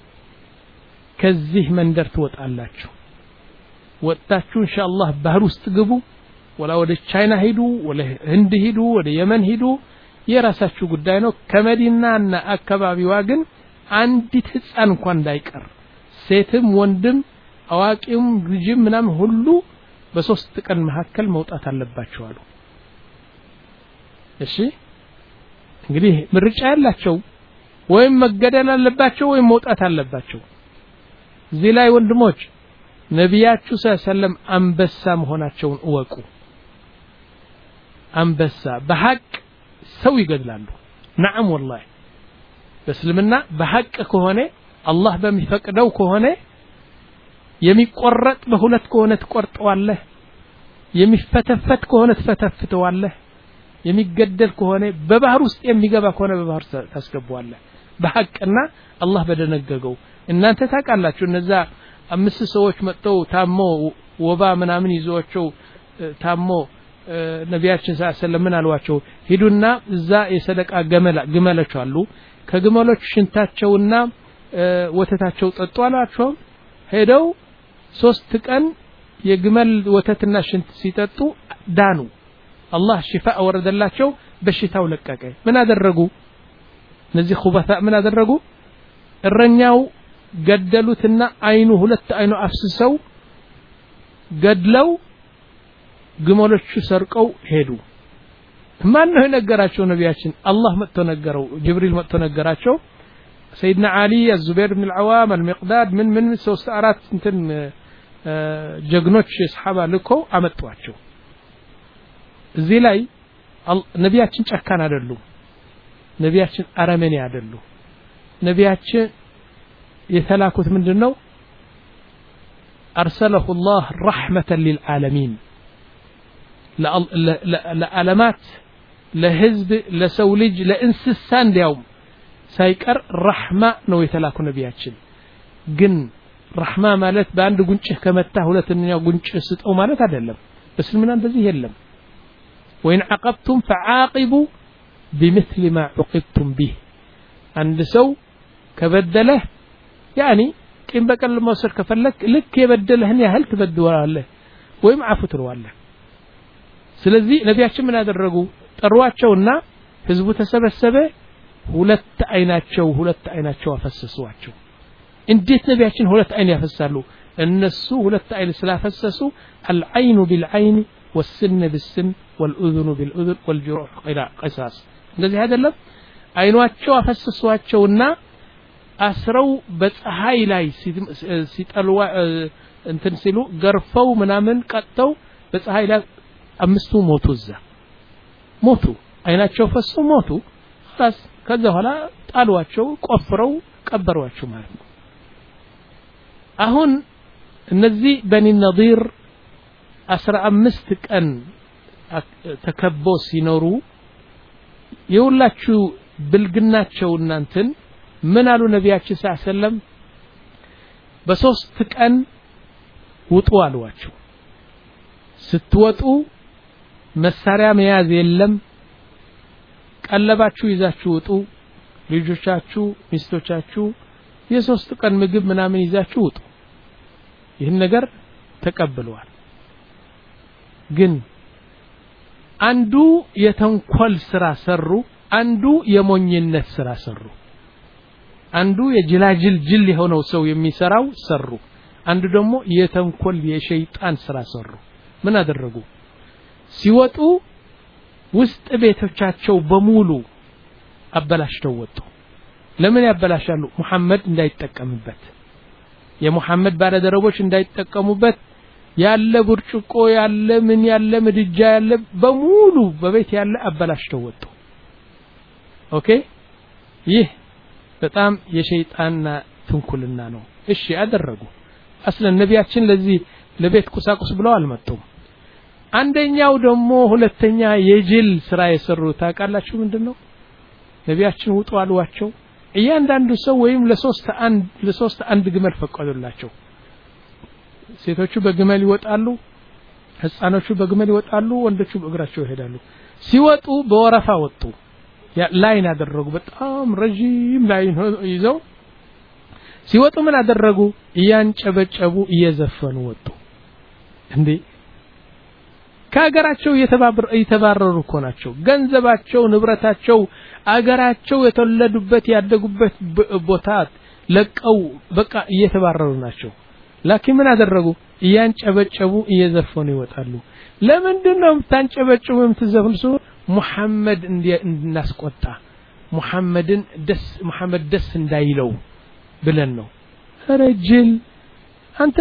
A: ከዚህ መንደር ትወጣላችሁ ወጣችሁ ኢንሻአላህ ባህር ውስጥ ግቡ ወላ ወደ ቻይና ሄዱ ወላ ህንድ ሄዱ ወደ የመን ሄዱ የራሳችሁ ጉዳይ ነው ከመዲናና አካባቢዋ ግን አንዲት ህፃን እንኳን እንዳይቀር ሴትም ወንድም አዋቂም ልጅም ምናም ሁሉ በሶስት ቀን መካከል መውጣት አለባቸው አሉ እሺ እንግዲህ ምርጫ ያላቸው ወይም መገደል አለባቸው ወይም መውጣት አለባቸው እዚህ ላይ ወንድሞች ነብያችሁ ሰለላም አንበሳ መሆናቸውን እወቁ አንበሳ በሐቅ ሰው ይገድላሉ نعم والله በእስልምና በሐቅ ከሆነ አላህ በሚፈቅደው ከሆነ የሚቆረጥ በሁለት ከሆነ ተቆርጠዋለህ የሚፈተፈት ከሆነ ተፈተፍተዋለህ የሚገደል ከሆነ በባህር ውስጥ የሚገባ ከሆነ በባህር ታስገባዋለህ በሐቅና አላህ በደነገገው እናንተ ታውቃላችሁ እነዛ አምስት ሰዎች መጥተው ታሞ ወባ ምናምን ይዟቸው ታሞ ነብያችን ሰለላሁ ምን አልዋቸው ሂዱና እዛ የሰደቃ ገመላ ግመሎች አሉ ከግመሎች ሽንታቸውና ወተታቸው ጠጡ አላቸው ሄደው ሶስት ቀን የግመል ወተትና ሽንት ሲጠጡ ዳኑ አላህ ሽፋ ወረደላቸው በሽታው ለቀቀ ምን አደረጉ እነዚህ ኹበታ ምን አደረጉ እረኛው ገደሉትና አይኑ ሁለት አይኑ አፍስሰው ገድለው ግመሎቹ ሰርቀው ሄዱ ማን ነው ነገራቸው ነቢያችን አላህ መጥቶ ነገረው ጅብሪል መጥቶ ነገራቸው سيدنا علي الزبير بن العوام المقداد من من ሶስት አራት እንትን ጀግኖች ሰሃባ ልከው አመጣቸው እዚህ ላይ ነቢያችን ጨካን አይደሉም ነቢያችን አረመኔ አይደሉም ነቢያችን የተላኩት ምንድነው أرسله الله رحمة للعالمين لعلامات لحزب لسولج لإنسان اليوم سايكر رحمة نو يتلاكو نبياتشن جن رحمة مالت باند قنشه كمتاه ولتنيا قنشه ستو مالت عدلم بس المنان بزي يلم وإن عقبتم فعاقبوا بمثل ما عقبتم به عند سو كبدله يعني كم بقى لما وصل كفلك لك يبدله هني هل تبدوا له ويم عفو تروا له ስለዚህ ነቢያችን ምን አደረጉ ጠሯቸውና ህዝቡ ተሰበሰበ ሁለት አይናቸው ሁለት አይናቸው አፈሰሱዋቸው እንዴት ነቢያችን ሁለት አይን ያፈሳሉ እነሱ ሁለት አይን ስላፈሰሱ العين بالعين والسن بالسن والأذن بالأذن والجروح إلى قصاص እንደዚህ አይደለም አይኗቸው አፈሰሱዋቸውና አስረው በፀሐይ ላይ ሲጠልዋ እንትን ሲሉ ገርፈው ምናምን ቀጠው በፀሐይ ላይ አምስቱ ሞቱ እዛ ሞቱ አይናቸው ፈሶ ሞቱ خلاص ከዛ በኋላ ጣሏቸው ቆፍረው ቀበሯቸው ማለት ነው አሁን እነዚህ በኒ ነዲር አስራ አምስት ቀን ተከበው ሲኖሩ የሁላችሁ ብልግናቸው እናንተን ምን አሉ ነቢያችን ሰለላሁ ዐለይሂ ወሰለም በሶስት ቀን ውጡ አሏቸው ስትወጡ መሳሪያ መያዝ የለም ቀለባችሁ ይዛችሁ ውጡ ልጆቻችሁ ሚስቶቻችሁ የሶስት ቀን ምግብ ምናምን ይዛችሁ ውጡ ይህን ነገር ተቀበሉዋል ግን አንዱ የተንኮል ስራ ሰሩ አንዱ የሞኝነት ስራ ሰሩ አንዱ የጅላጅል ጅል የሆነው ሰው የሚሰራው ሰሩ አንዱ ደግሞ የተንኮል የሸይጣን ስራ ሰሩ ምን አደረጉ ሲወጡ ውስጥ ቤቶቻቸው በሙሉ አበላሽተው ወጡ ለምን ያበላሻሉ መሐመድ እንዳይጠቀምበት የመሐመድ ባለደረቦች እንዳይጠቀሙበት ያለ ብርጭቆ ያለ ምን ያለ ምድጃ ያለ በሙሉ በቤት ያለ አበላሽተው ወጡ ኦኬ ይህ በጣም የሸይጣንና ትንኩልና ነው እሺ አደረጉ አስለን ነቢያችን ለዚህ ለቤት ቁሳቁስ ብለው አልመጡም አንደኛው ደግሞ ሁለተኛ የጅል ስራ የሰሩ ታቃላችሁ ምንድነው ነቢያችን ውጡ አሏቸው እያንዳንዱ ሰው ወይም ለሶስት አንድ ለሶስት አንድ ግመል ፈቀዱላቸው ሴቶቹ በግመል ይወጣሉ ህፃኖቹ በግመል ይወጣሉ ወንዶቹ በእግራቸው ይሄዳሉ ሲወጡ በወረፋ ወጡ ያ ላይን አደረጉ በጣም ረጅም ላይን ይዘው ሲወጡ ምን አደረጉ እያንጨበጨቡ እየዘፈኑ ወጡ እንዴ ከአገራቸው እየተባረሩ እኮ ናቸው ገንዘባቸው ንብረታቸው አገራቸው የተወለዱበት ያደጉበት ቦታ ለቀው በቃ እየተባረሩ ናቸው ላኪን ምን አደረጉ እያንጨበጨቡ እየዘፈኑ ይወጣሉ ለምንድነው ታንጨበጨቡ የምትዘፍኑ ሙሐመድ እንድናስቆጣ ሙሐመድን ደስ ሙሐመድ ደስ እንዳይለው ብለን ነው ረጅል አንተ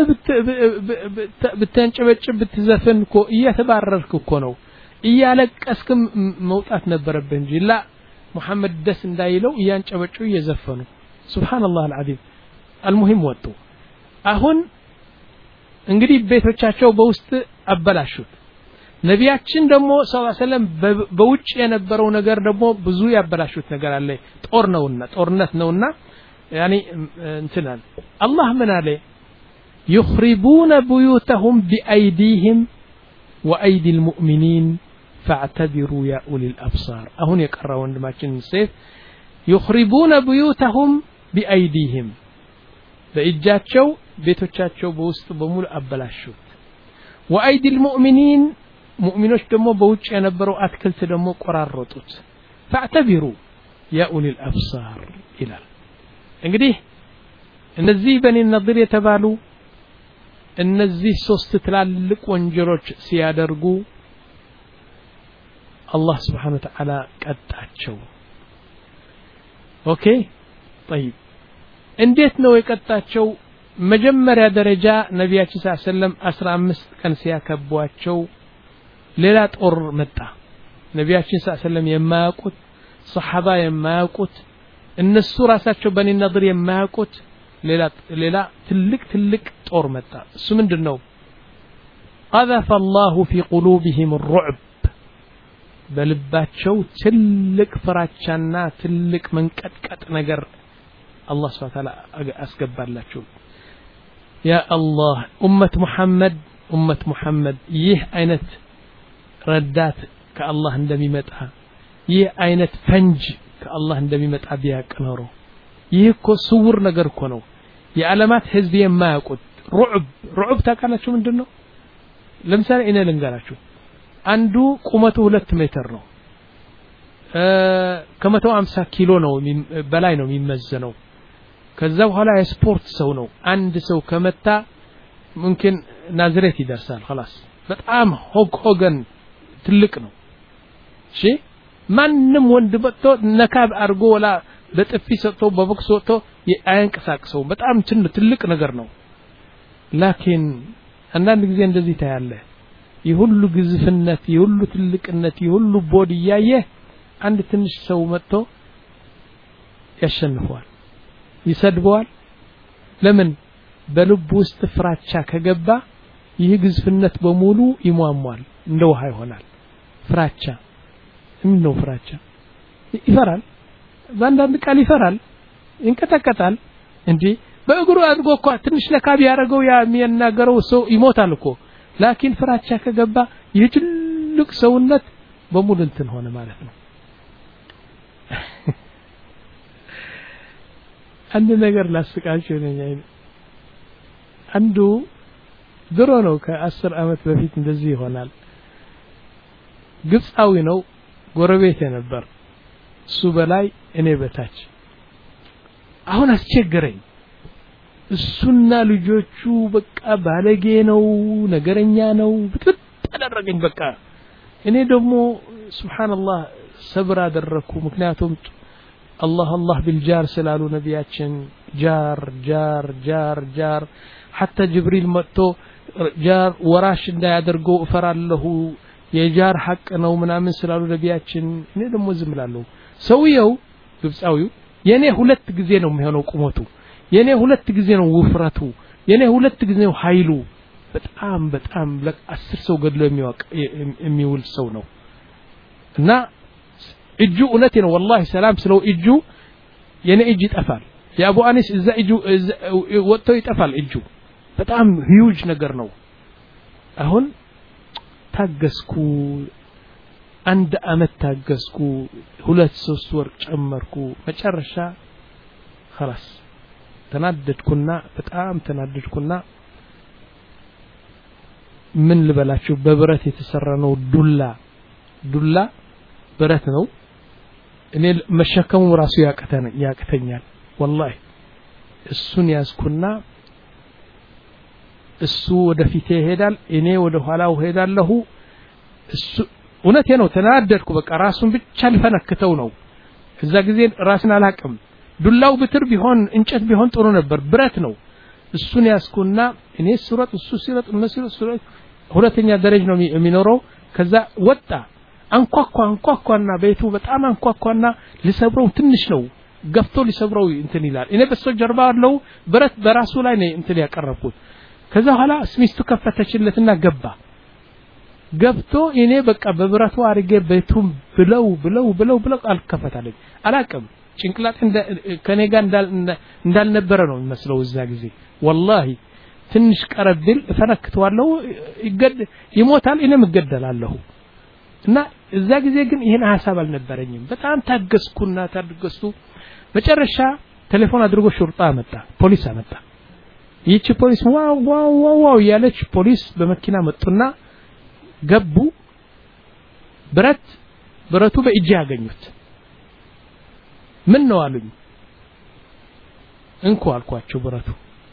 A: ብታንጨበጭብ ብትዘፈን እኮ እየተባረርክ እኮ ነው እያለቀስክ መውጣት ነበረብህ እንጂ ላ ሙሐመድ ደስ እንዳይለው እያንጨበጩ እየዘፈኑ ሱብሃንአላህ አልዓዚም المهم ወጡ አሁን እንግዲህ ቤቶቻቸው በውስጥ አበላሹት ነቢያችን ደግሞ ሰለላሁ ዐለይሂ ወሰለም በውጭ የነበረው ነገር ደግሞ ብዙ ያበላሹት ነገር አለ ጦር ነውና ጦርነት ነውና يعني እንተናል አላህ ምን አለ يخربون بيوتهم بأيديهم وأيدي المؤمنين فاعتبروا يا أولي الأبصار أهون يقرأ وندماችን سيف يخربون بيوتهم بأيديهم በእጃቸው ቤቶቻቸው በውስጥ በሙሉ አበላሹት وأيدي المؤمنين ሙእሚኖች ደግሞ በውጭ የነበረው አትክልት ደግሞ ቆራረጡት فاعتبروا يا أولي الأبصار ይላል እንግዲህ እነዚህ በኒ ነድር የተባሉ እነዚህ ሶስት ትላልቅ ወንጀሎች ሲያደርጉ አላህ Subhanahu Wa Ta'ala ቀጣቸው ኦኬ طيب እንዴት ነው የቀጣቸው መጀመሪያ ደረጃ ነብያችን ሰለላሁ ዐለይሂ ወሰለም አስራ አምስት ቀን ሲያከቧቸው ሌላ ጦር መጣ ነብያችን ሰለላሁ ዐለይሂ ወሰለም የማያውቁት ሱሐባ የማያውቁት እነሱ ራሳቸው በኒ ነድር የማያውቁት ሌላ ሌላ ትልቅ ትልቅ ጦር መጣ እሱ ምንድነው قذف الله في قلوبهم الرعب በልባቸው ትልቅ ፍራቻና ትልቅ መንቀጥቀጥ ነገር አላህ Subhanahu Wa Ta'ala አስገባላቸው ያ አላህ ኡመት ሙሐመድ ኡመት ሙሐመድ ይህ አይነት ረዳት ከአላህ እንደሚመጣ ይህ አይነት ፈንጅ ከአላህ እንደሚመጣ ቢያቀነሩ ይህ እኮ ስውር ነገር እኮ ነው የዓለማት ህዝብ የማያውቁት ሩዕብ ሩዕብ ታውቃላችሁ ምንድነው ለምሳሌ እኔ ልንገራችሁ አንዱ ቁመቱ ሁለት ሜትር ነው ከመቶ ሃምሳ ኪሎ ነው በላይ ነው የሚመዘነው ከዛ በኋላ የስፖርት ሰው ነው አንድ ሰው ከመታ ممكن ናዝሬት ይደርሳል خلاص በጣም ሆግ ሆገን ትልቅ ነው እሺ ማንንም ወንድ በቶ ነካብ አርጎ ወላ በጥፊ ሰጥቶ በቦክስ ወጥቶ ያንቀሳቅሰው በጣም ትልቅ ነገር ነው ላኪን አንዳንድ ጊዜ እንደዚህ ታያለ ይሁሉ ግዝፍነት ይሁሉ ትልቅነት ይሁሉ ቦዲ ያየ አንድ ትንሽ ሰው መጥቶ ያሸንፈዋል ይሰድበዋል ለምን በልብ ውስጥ ፍራቻ ከገባ ይህ ግዝፍነት በሙሉ ይሟሟል እንደ ውሃ ይሆናል ፍራቻ ምን ነው ፍራቻ ይፈራል ባንዳንድ ቃል ይፈራል ይንቀጠቀጣል እንዴ በእግሩ አድርጎ እኮ ትንሽ ለካብ ያረጋው ያ የሚናገረው ሰው ይሞታል እኮ ላኪን ፍራቻ ከገባ ይህ ትልቅ ሰውነት በሙሉ እንትን ሆነ ማለት ነው አንድ ነገር ላስቃችሁ ነኝ አንዱ ድሮ ነው ከአስር አመት በፊት እንደዚህ ይሆናል ግብጻዊ ነው ጎረቤቴ ነበር እሱ በላይ እኔ በታች አሁን አስቸገረኝ እሱና ልጆቹ በቃ ባለጌ ነው ነገረኛ ነው ብትት አደረገኝ በቃ እኔ ደግሞ ሱብሃንአላህ ሰብር አደረኩ ምክንያቱም الله الله بالجار سلالو نبياتشن جار جار جار جار حتى جبريل متو جار وراش دا يادرغو افرالله የጃር ሐቅ ነው ምናምን ስላሉ ነብያችን እኔ ደሞ ዝምላለሁ ሰውየው ግብጻዊው የኔ ሁለት ጊዜ ነው የሚሆነው ቁመቱ የኔ ሁለት ጊዜ ነው ውፍረቱ የኔ ሁለት ጊዜ ነው ኃይሉ በጣም በጣም ለአስር ሰው ገድሎ የሚዋቅ የሚውል ሰው ነው እና እጁ እውነቴ ነው والله ሰላም ስለው እጁ የኔ እጅ ይጠፋል የአቡ አኒስ እዛ እጁ ወጥቶ ይጠፋል እጁ በጣም ሂዩጅ ነገር ነው አሁን ታገስኩ አንድ አመት ታገስኩ ሁለት ሶስት ወር ጨመርኩ መጨረሻ خلاص ተናደድኩና በጣም ተናደድኩና ምን ልበላችሁ በብረት የተሰራ ነው ዱላ ዱላ ብረት ነው እኔ መሸከሙ ራሱ ያቀተኝ ያቀተኛል والله እሱን ያዝኩና እሱ ወደፊት ይሄዳል እኔ ወደ ኋላው ሄዳለሁ እሱ እውነቴ ነው ተናደድኩ በቃ ራሱን ብቻ ልፈነክተው ነው እዛ ጊዜ ራስን አላቅም ዱላው ብትር ቢሆን እንጨት ቢሆን ጥሩ ነበር ብረት ነው እሱን ያዝኩና እኔ ሱረት እሱ ሲረጥ መስሎ ሱረት ሁለተኛ ደረጃ ነው የሚኖረው ከዛ ወጣ አንኳኳ አንኳኳና ቤቱ በጣም አንኳኳና ሊሰብረው ትንሽ ነው ገፍቶ ሊሰብረው እንትን ይላል እኔ በሱ ጀርባ አለው ብረት በራሱ ላይ ነው እንትን ያቀረብኩት ከዛ ኋላ ስሚስቱ ከፈተችለትና ገባ ገብቶ እኔ በቃ በብረቱ አርጌ ቤቱም ብለው ብለው ብለው ብለው አልከፈታለኝ አላቀም ጭንቅላት እንደ ከኔጋ እንዳል እንዳልነበረ ነው መስለው እዛ ጊዜ والله ትንሽ ቀረብል ፈነክተዋለሁ ይገድ ይሞታል እኔም እገደላለሁ እና እዛ ጊዜ ግን ይሄን ሐሳብ አልነበረኝም በጣም ታገስኩና ታገስኩ መጨረሻ ቴሌፎን አድርጎ ሹርጣ መጣ ፖሊስ አመጣ ይቺ ፖሊስ ዋው ዋው ዋው ያለች ፖሊስ በመኪና መጡና ገቡ ብረት ብረቱ በእጅ ያገኙት ምን ነው አሉኝ እንኳ አልኳቸው ብረቱ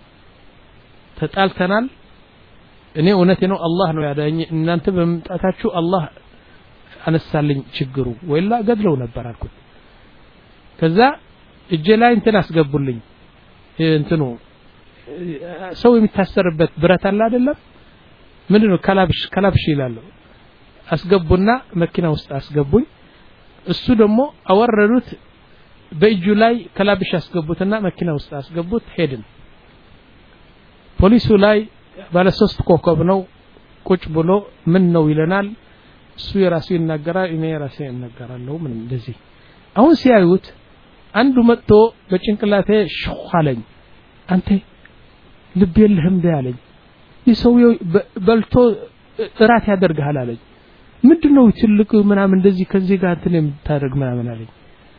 A: ተጣልተናል እኔ እውነቴ ነው አላህ ነው ያዳኝ እናንተ በመምጣታችሁ አላህ አነሳልኝ ችግሩ ወይላ ገድለው ነበር አልኩት ከዛ እጄ ላይ እንትን አስገቡልኝ እንትኑ ሰው የሚታሰርበት ብረት አለ አይደለም ምንድነው ከላብሽ ከላብሽ ይላል አስገቡና መኪና ውስጥ አስገቡኝ እሱ ደግሞ አወረዱት በእጁ ላይ ከላብሽ አስገቡትና መኪና ውስጥ አስገቡት ሄድን ፖሊሱ ላይ ባለ ሶስት ኮከብ ነው ቁጭ ብሎ ምን ነው ይለናል እሱ የራሱ ይናገራል እኔ የራሴ እናገራለሁ ምን እንደዚህ አሁን ሲያዩት አንዱ መጥቶ በጭንቅላቴ ሸኋለኝ አንተ ልብ የለህም ያለኝ ይሰውየው በልቶ እራት ያደርጋል አለኝ ምንድነው ትልቅ ምናምን እንደዚህ ከዚህ ጋር እንትን የምታደርግ ምናምን አለኝ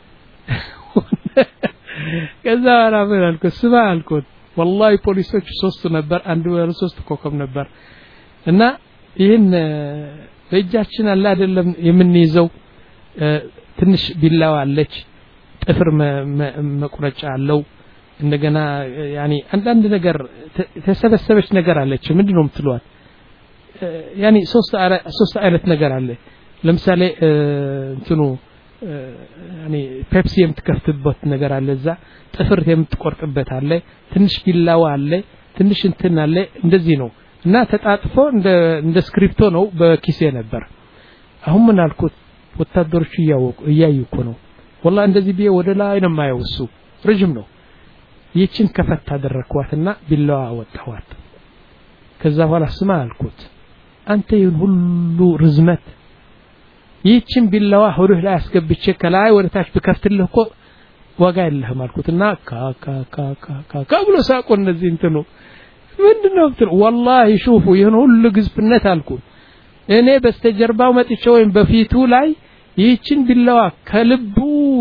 A: ከዛ አራበል አልኩት ስማ አልኩት والله ፖሊሶች ሶስት ነበር አንዱ ሶስት ኮከብ ነበር እና ይሄን በእጃችን አለ አይደለም የምንይዘው ትንሽ ቢላዋ አለች ጥፍር መቁረጫ አለው እንደገና ያኒ አንዳንድ ነገር ተሰበሰበች ነገር አለች ምንድነው የምትሏት ያኒ ሶስት ሶስት አይነት ነገር አለ ለምሳሌ እንትኑ ያኒ ፔፕሲ የምትከፍትበት ነገር አለ እዛ ጥፍር የምትቆርጥበት አለ ትንሽ ቢላዋ አለ ትንሽ እንትን አለ እንደዚህ ነው እና ተጣጥፎ እንደ እንደ ስክሪፕቶ ነው በኪሴ ነበር አሁን ምን አልኩት ወታደሮች ያወቁ ያዩኮ ነው والله እንደዚህ ቢየ ወደ ላይ ነው ማይወሱ ረጅም ነው ይችን ከፈታ አደረኳትና ቢላዋ ወጣዋት ከዛ በኋላ ስማ አልኩት አንተ ይሁን ሁሉ ርዝመት ይችን ቢላዋ ሆድህ ላይ አስገብቼ ከላይ ወደታች በከፍትልህ እኮ ዋጋ የለህም አልኩትና ካ ካ ካ ካ ካ ብሎ ሳቆ እነዚህ እንትኑ ምንድነው ብትል والله شوفوا ይሁን ሁሉ ግዝፍነት አልኩት እኔ በስተጀርባው መጥቼ ወይም በፊቱ ላይ ይችን ቢላዋ ከልቡ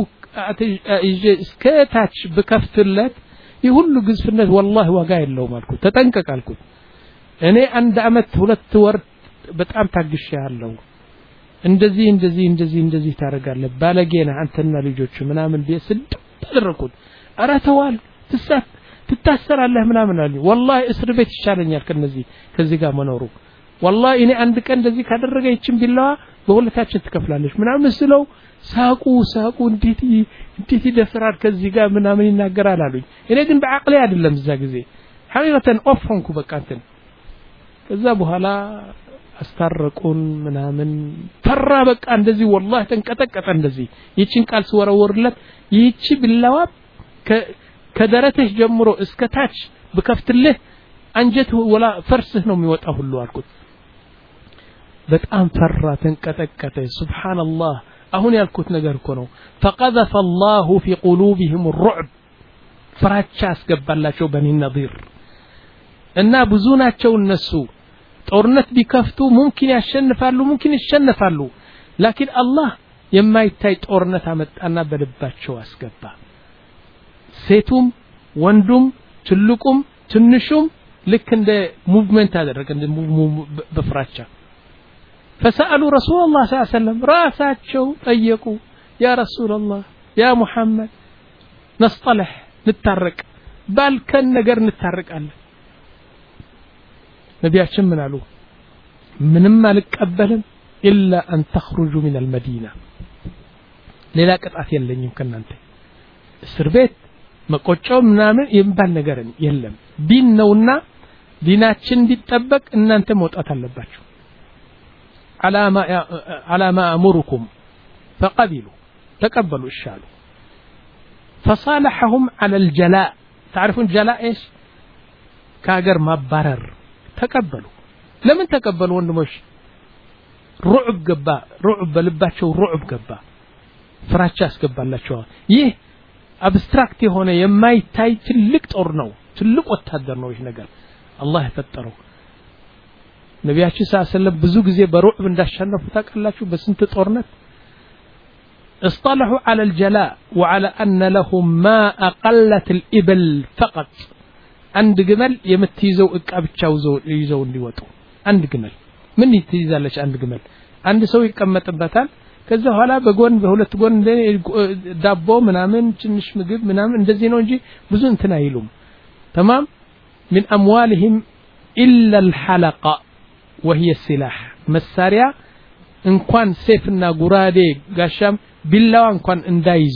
A: እስከታች በከፍትለት ይሁሉ ግዝፍነት والله ዋጋ የለውም አልኩት ተጠንቀቅ አልኩት እኔ አንድ አመት ሁለት ወር በጣም ታግሻለሁ እንደዚህ እንደዚህ እንደዚህ እንደዚህ ታረጋለህ ባለጌና አንተና ልጆች ምናምን ቢስድ ተደረኩት አራተዋል ትሳት ትታሰራለህ ምናምን አለ والله እስር ቤት ይሻለኛል ከነዚህ ከዚህ ጋር መኖሩ والله እኔ አንድ ቀን እንደዚህ ካደረገ ይችን ቢላዋ በሁለታችን ትከፍላለች ምናምን ስለው ሳቁ ሳቁ እንዴት እንዴት ይደፍራል ከዚህ ጋር ምናምን ይናገራል አሉኝ እኔ ግን በአቅሌ አይደለም እዛ ጊዜ ሐቂቀተን ኦፍንኩ በቃ እንትን ከዛ በኋላ አስታረቁን ምናምን ፈራ በቃ እንደዚህ والله ተንቀጠቀጠ እንደዚህ ይችን ቃል ስወረወርለት ይቺ ቢላዋ ከደረተሽ ጀምሮ እስከ ታች በከፍትልህ አንጀት ወላ ፈርስህ ነው የሚወጣው ሁሉ አልኩት በጣም ፈራ ተንቀጠቀጠ ሱብሃንአላህ አሁን ያልኩት ነገር እኮ ነው فقذف الله في قلوبهم الرعب ፍራቻ አስገባላቸው በኒ ነዲር እና ብዙ ናቸው እነሱ ጦርነት ቢከፍቱ ሙምኪን ያሸንፋሉ ሙምኪን ይሸነፋሉ ላኪን አላህ የማይታይ ጦርነት አመጣና በልባቸው አስገባ ሴቱም ወንዱም ትልቁም ትንሹም ልክ እንደ ሙቭመንት አደረገ እንደ በፍራቻ فسالوا رسول الله صلى الله عليه وسلم راساቸው ጠየቁ يا رسول الله يا محمد نصطلح نتارق ባልከን ነገር እንታረቃለን ነቢያችን ምን አሉ ምንም አልቀበልም الا ان تخرجوا من المدينه ሌላ ቅጣት የለኝም ከናንተ እስር ቤት መቆጨው ምናምን የምባል ነገር የለም ዲን ነውና ዲናችን እንዲጠበቅ እናንተ መውጣት አለባችሁ على ما على ما امركم فقبلوا تقبلوا الشالو فصالحهم على الجلاء تعرفون الجلاء ايش كاغر مبرر تقبلوا لمن تقبلوا ወንድሞች رعب ገባ رعب በልባቸው رعب ገባ ፍራቻ አስገባላቸው ይህ አብስትራክት የሆነ የማይታይ ትልቅ ጦር ነው ትልቅ ወታደር ነው ይህ ነገር አላህ የፈጠረው ነቢያችን ሰለላሁ ብዙ ጊዜ በሩዕብ እንዳሸነፉ ታውቃላችሁ በስንት ጦርነት اصطلحوا على الجلاء وعلى أن لهم ما أقلت الإبل فقط عند جمل يمتيزوا إكابتشاو يزوا እንዲወጡ عند جمل ምን ይትይዛለች አንድ ግመል አንድ ሰው ይቀመጥበታል ከዛ ኋላ በጎን በሁለት ጎን ዳቦ ምናምን ትንሽ ምግብ ምናምን እንደዚህ ነው እንጂ ብዙ እንትን አይሉም تمام من اموالهم الا الحلقه وهي السلاح መሳሪያ እንኳን ሰይፍና ጉራዴ ጋሻም ቢላዋ እንኳን እንዳይዙ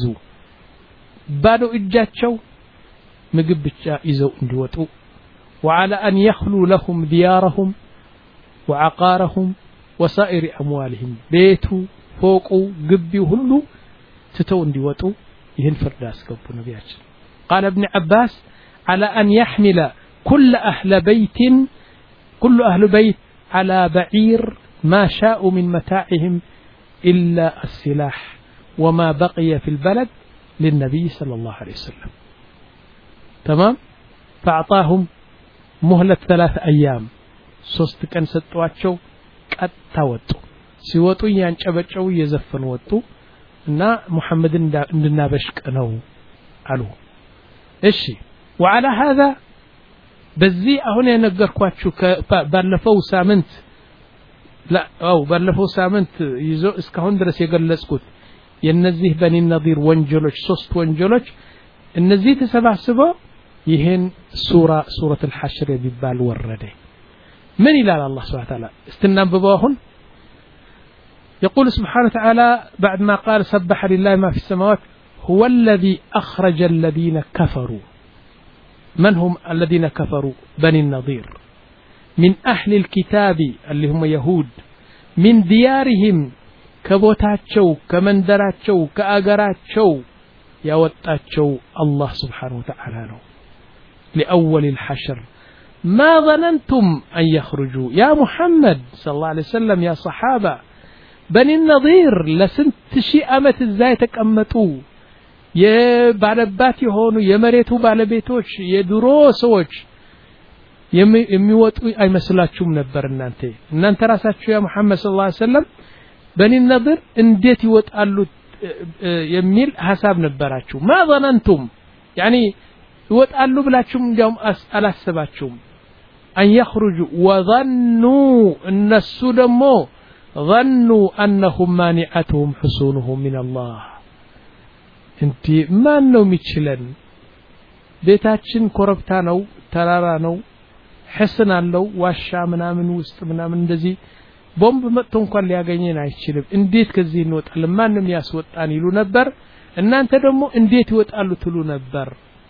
A: ባዶ እጃቸው ምግብ ብቻ ይዘው እንዲወጡ وعلى ان يخلوا لهم ديارهم وعقارهم وسائر اموالهم ቤቱ ፎቁ ግቢው ሁሉ ትተው እንዲወጡ ይህን ፍርድ አስገቡ ነብያችን قال ابن عباس على ان يحمل كل اهل بيت كل اهل بيت على بعير ما شاءوا من متاعهم الا السلاح وما بقي في البلد للنبي صلى الله عليه وسلم تمام فاعطاهم مهلة ثلاث ايام ሶስት ቀን ሰጧቸው ቀጥታ ወጡ ሲወጡ ያንጨበጨው እየዘፈኑ ወጡ እና ሙሐመድን እንድናበሽቅ ነው አሉ እሺ وعلى هذا በዚህ አሁን የነገርኳችሁ ባለፈው ሳምንት لا አው ባለፈው ሳምንት ይዞ እስካሁን ድረስ የገለጽኩት የነዚህ በኒ ነዲር ወንጀሎች ሶስት ወንጀሎች እነዚህ ተሰባስበው ይሄን ሱራ ሱረቱል ሐሽር ይባል ወረደ من إلى الله سبحانه وتعالى استنببوهن يقول سبحانه وتعالى بعد ما قال سبح لله ما في السماوات هو الذي أخرج الذين كفروا من هم الذين كفروا بني النضير من أهل الكتاب اللي هم يهود من ديارهم كبوتاتشو كمندراتشو كأجراتشو يوتاتشو الله سبحانه وتعالى لأول الحشر ما ظننتم أن يخرجوا يا محمد صلى الله عليه وسلم يا صحابة بني النضير لسنت شيء أمت الزايتك أمتو يا بعلباتي هونو يا مريتو بعلبيتوش يا دروسوش يميوتو أي مسلاتشو منبر النانتي النانت راساتشو يا محمد صلى الله عليه وسلم بني النضير انديتي وتقالوا يميل حساب نبراتشو ما ظننتم يعني وتقالوا بلاتشو جاوم أسأل السباتشوم أن يخرجوا وظنوا أن السدمو ظنوا أنهم مانعتهم حصونهم من الله انت ما أنه ميتشلن بيتاتشن كوربتانو ترارانو حسنا لو واشا منا من وسط منا من دزي بومب متو እንኳን ሊያገኘን አይችልም እንዴት ከዚህ እንወጣለን ማንንም ያስወጣን ይሉ ነበር እናንተ ደግሞ እንዴት ይወጣሉ ትሉ ነበር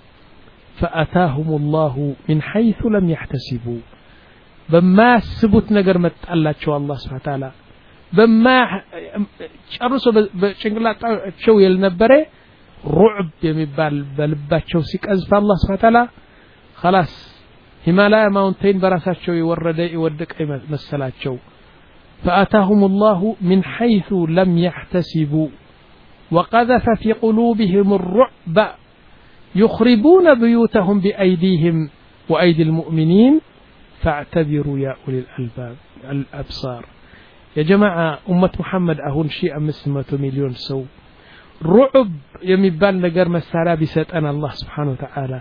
A: فأتاهم الله من حيث لم يحتسبوا بما سبوت نجر متقلاچو الله سبحانه وتعالى بما ጨርሶ በጭንቅላታቸው የልነበረ رعب የሚባል በልባቸው ሲቀዝፍ الله سبحانه وتعالى خلاص ሂማላያ ማውንቴን በራሳቸው ይወረደ ይወደቀ መሰላቸው فأتاهم الله من حيث لم يحتسبوا وقذف في قلوبهم الرعب يخربون بيوتهم بأيديهم وأيدي المؤمنين فاعتبروا يا أولي الألباب الأبصار يا جماعة أمة محمد أهون شيء مسمة مليون سو رعب يمبال نجر مسارا بساتنا الله سبحانه وتعالى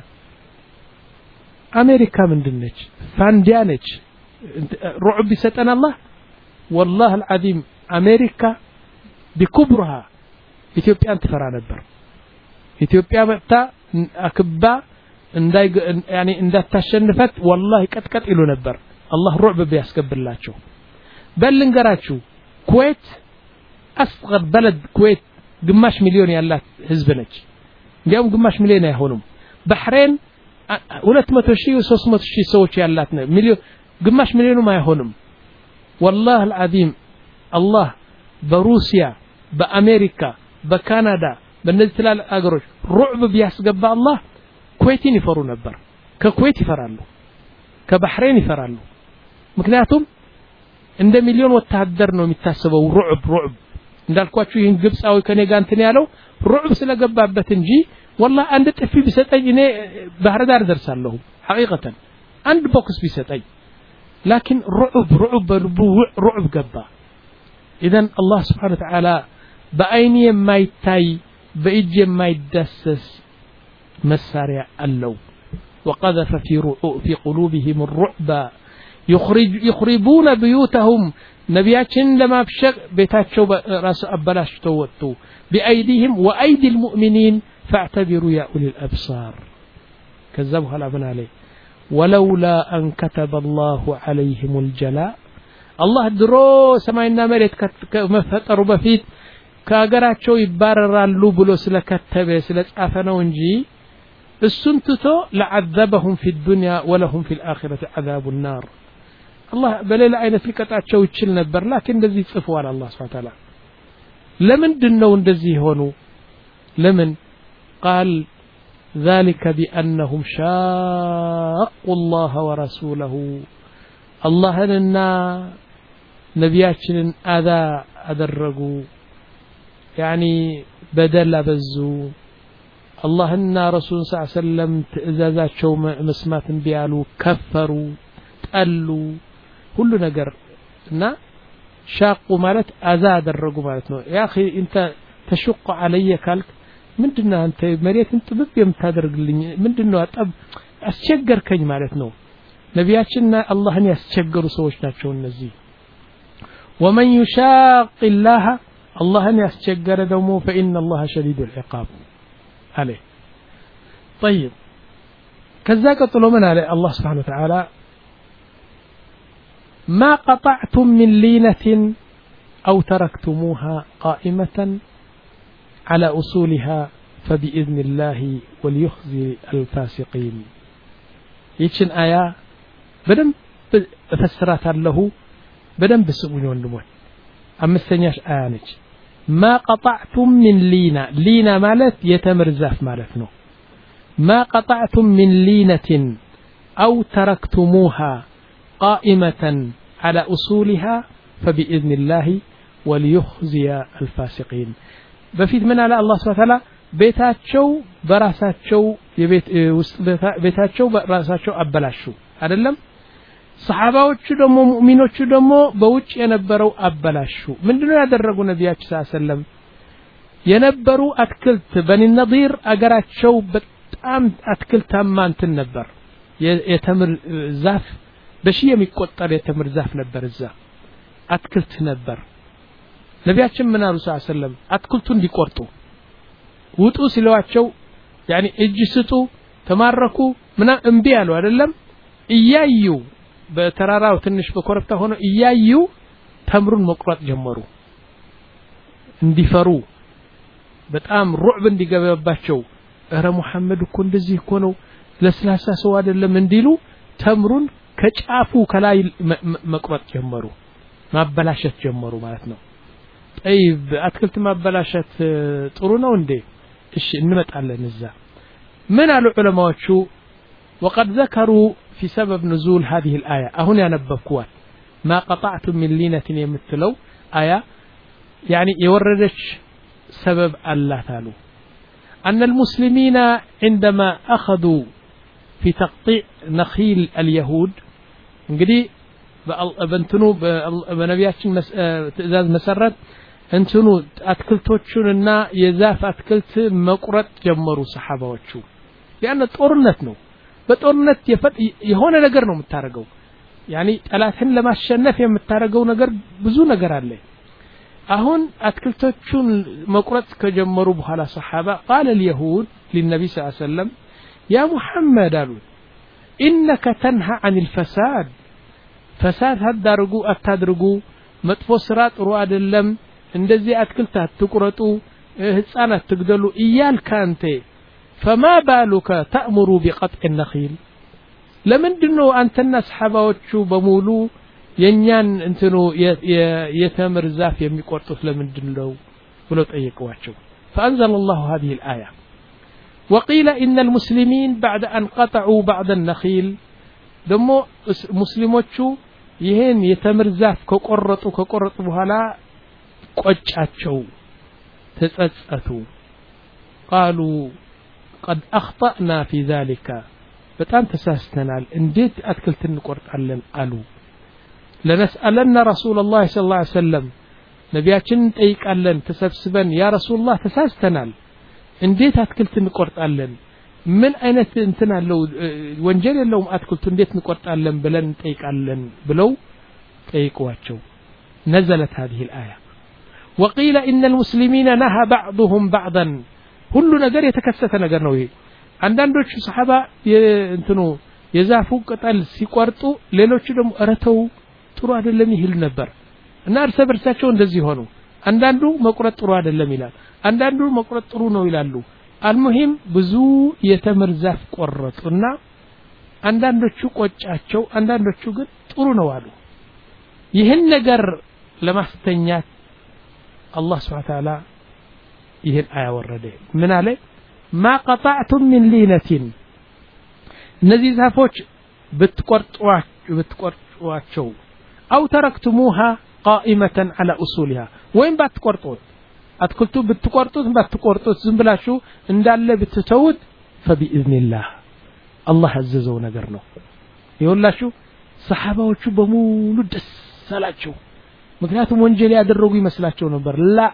A: أمريكا من دنج فانديانج رعب بساتنا الله والله العظيم أمريكا بكبرها إثيوبيا انتفرع نبر إثيوبيا متى أكبا እንዳይ يعني እንዳታሸንፈት والله ቀጥቀጥ ይሉ ነበር الله رعب ቢያስቀብላቸው በልንገራችሁ ኩዌት أصغر بلد ኩዌት ግማሽ ሚሊዮን ያላት ህዝብ ነች እንዲያውም ግማሽ ሚሊዮን አይሆኑም ባህሬን ሁለት መቶ ሺህ ሶስት መቶ ሺህ ሰዎች ያላት ነው ሚሊዮን ግማሽ ሚሊዮንም አይሆኑም والله العظيم الله በሩሲያ በአሜሪካ በካናዳ በእነዚህ ትላልቅ አገሮች رعب ቢያስገባ الله ኩዌትን ይፈሩ ነበር ከኩዌት ይፈራሉ ከባህሬን ይፈራሉ ምክንያቱም እንደ ሚሊዮን ወታደር ነው የሚታሰበው رعب رعب እንዳልኳችሁ ይሄን ግብጻዊ ከኔ ጋር እንትን ያለው رعب ስለገባበት እንጂ والله አንድ ጥፊ ቢሰጠኝ እኔ ባህር ዳር ደርሳለሁ حقيقة አንድ ቦክስ ቢሰጠኝ لكن رعب رعب رعب ገባ اذا الله سبحانه وتعالى በአይን የማይታይ በእጅ የማይዳሰስ مسارع اللو وقذف في في قلوبهم الرعب يخرج يخربون بيوتهم ነቢያችን ለማብሸቅ ቤታቸው ራስ አበላሽተው ወጡ بأيديهم وأيدي المؤمنين فاعتبروا يا أولي الأبصار كذب هلا بن عليه ولولا أن كتب الله عليهم الجلاء الله درو سماينا مريت مفتروا بفيت كاغراچو ይባረራሉ ብሎ ስለከተበ ስለጻፈነው እንጂ እሱን ትቶ لعذبهم في الدنيا ولهم في الآخرة عذاب النار الله በሌላ አይነት ሊቀጣቸው ይችል ነበር لكن እንደዚህ ጽፏል الله سبحانه وتعالى ለምንድነው እንደዚህ ሆኑ ለምን قال ذلك بأنهم شاقوا الله ورسوله اللهنا نبياتنا أذى أدرجوا يعني بدل بزو اللهنا رسول صلى الله عليه وسلم تأذذات شو مسمات بيالو كفروا تقلوا كل نجر نا شاقوا مالت أذى أدرجوا مالتنا يا أخي أنت تشق علي كالك ምንድነው አንተ መሬት እንጥብብ የምታደርግልኝ ምንድነው አጣብ አስቸገርከኝ ማለት ነው ነቢያችንና አላህን ያስቸገሩ ሰዎች ናቸው እነዚህ ومن يشاق الله اللهን ያስቸገረ ደግሞ فإن الله شديد العقاب عليه طيب ከዛ ቀጥሎ ምን አለ አላህ Subhanahu Wa Ta'ala ما قطعتم من لينة أو تركتموها قائمة على أصولها فبإذن الله وليخزي الفاسقين يتشن آية بدم فسرات له بدم بسمون وندمون أما الثانية آية ما قطعتم من لينة لينة مالت يتمر زاف مالتنا ما قطعتم من لينة أو تركتموها قائمة على أصولها فبإذن الله وليخزي الفاسقين በፊት ምን አለ አላህ Subhanahu Wa Ta'ala ቤታቸው በራሳቸው የቤት ውስጥ ቤታቸው በራሳቸው አበላሹ አይደለም ሰሃባዎቹ ደግሞ ሙእሚኖቹ ደግሞ በውጭ የነበረው አበላሹ ምንድነው ያደረጉ ነብያችን ሰለላሁ ዐለይሂ ወሰለም የነበሩ አትክልት በኒ ነዲር አገራቸው በጣም አትክልታማ እንትን ነበር የተምር ዛፍ በሺ የሚቆጠር የተምር ዛፍ ነበር እዛ አትክልት ነበር ነቢያችን ምን አሉ ሰለላሁ ዐለይሂ ወሰለም አትክልቱን እንዲቆርጡ ውጡ ሲሏቸው ያኒ እጅ ስጡ ተማረኩ ምና እንቢ ያሉ አይደለም እያዩ በተራራው ትንሽ በኮረብታ ሆኖ እያዩ ተምሩን መቁረጥ ጀመሩ እንዲፈሩ በጣም ሩዕብ እንዲገባባቸው እረ መሐመድ እኮ እንደዚህ እኮ ነው ለስላሳ ሰው አይደለም እንዲሉ ተምሩን ከጫፉ ከላይ መቁረጥ ጀመሩ ማበላሸት ጀመሩ ማለት ነው طيب أتكلت ما بلاشت طرونا وندي إيش نمتعلن الزا من العلماء شو وقد ذكروا في سبب نزول هذه الآية أهنا نبكوات ما قطعتم من لينة يمثلوا آية يعني يوردش سبب الله تعالى أن المسلمين عندما أخذوا في تقطيع نخيل اليهود انقدي بنتنو بنبياتشن تأذاز مسرت እንትኑ አትክልቶቹንና የዛፍ አትክልት መቁረጥ ጀመሩ ሰሃባዎቹ ያነ ጦርነት ነው በጦርነት የሆነ ነገር ነው የምታረገው ያኒ ጠላትን ለማሸነፍ የምታረገው ነገር ብዙ ነገር አለ አሁን አትክልቶቹን መቁረጥ ከጀመሩ በኋላ ሰሃባ قال اليهود للنبي صلى الله عليه وسلم يا محمد قالوا انك تنهى عن الفساد فساد هدرغو اتدرغو መጥፎ ስራ ጥሩ አይደለም እንደዚህ አትክልት አትቁረጡ ህፃናት ትግደሉ እያልክ አንተ فما بالك تأمر بقطع النخيل ለምንድነው አንተና ሰሃባዎቹ በሙሉ የኛን እንትኑ የተምር ዛፍ የሚቆርጡት ለምንድነው ብሎ ጠየቋቸው فأنزل الله هذه الآية وقيل إن المسلمين بعد أن قطعوا بعض النخيل ደሞ ሙስሊሞቹ ይሄን የተምር ዛፍ ከቆረጡ ከቆረጡ በኋላ ቆጫቸው ተጸጸቱ قالوا قد أخطأنا في ذلك በጣም ተሳስተናል እንዴት አትክልት እንቆርጣለን አሉ لنسألن رسول الله صلى الله عليه وسلم ነቢያችንን ጠይቃለን ተሰብስበን ያ ረሱላህ ተሳስተናል እንዴት አትክልት እንቆርጣለን ምን አይነት እንትን አለው ወንጀል የለውም አትክልቱ እንዴት እንቆርጣለን ብለን ጠይቃለን ብለው ጠይቋቸው نزلت هذه الآية. وقيل إن المسلمين نهى بعضهم بعضا كل نجر يتكست نجر نوي عندندوش صحابة ينتنو يزافو قتال سيقرطو ሌሎቹ ደግሞ እረተው ጥሩ አይደለም ይል ነበር እና እርስ በርሳቸው እንደዚህ ሆኑ አንዳንዱ መቁረጥ ጥሩ አይደለም ይላል አንዳንዱ መቁረጥ ጥሩ ነው ይላሉ አልሙሂም ብዙ የተምር ዛፍ ቆረጡና አንዳንዶቹ ቆጫቸው አንዳንዶቹ ግን ጥሩ ነው አሉ ይህን ነገር ለማስተኛት አላህ Subhanahu Wa Ta'ala ይህን አያ ወረደ ምን አለ ما قطعتم من لينة እነዚህ ዛፎች ብትቆርጧቸው ብትቆርጧቸው أو تركتموها قائمة على أصولها وين بتقرطوت أتكلتو بتقرطوت بتقرطوت زنبلاشو እንዳለ بتتوت فبإذن الله الله عززو ነገር ነው ይወላችሁ ሰሃባዎቹ በሙሉ ደስ አላቸው ምክንያቱም ወንጀል ያደረጉ ይመስላቸው ነበር لا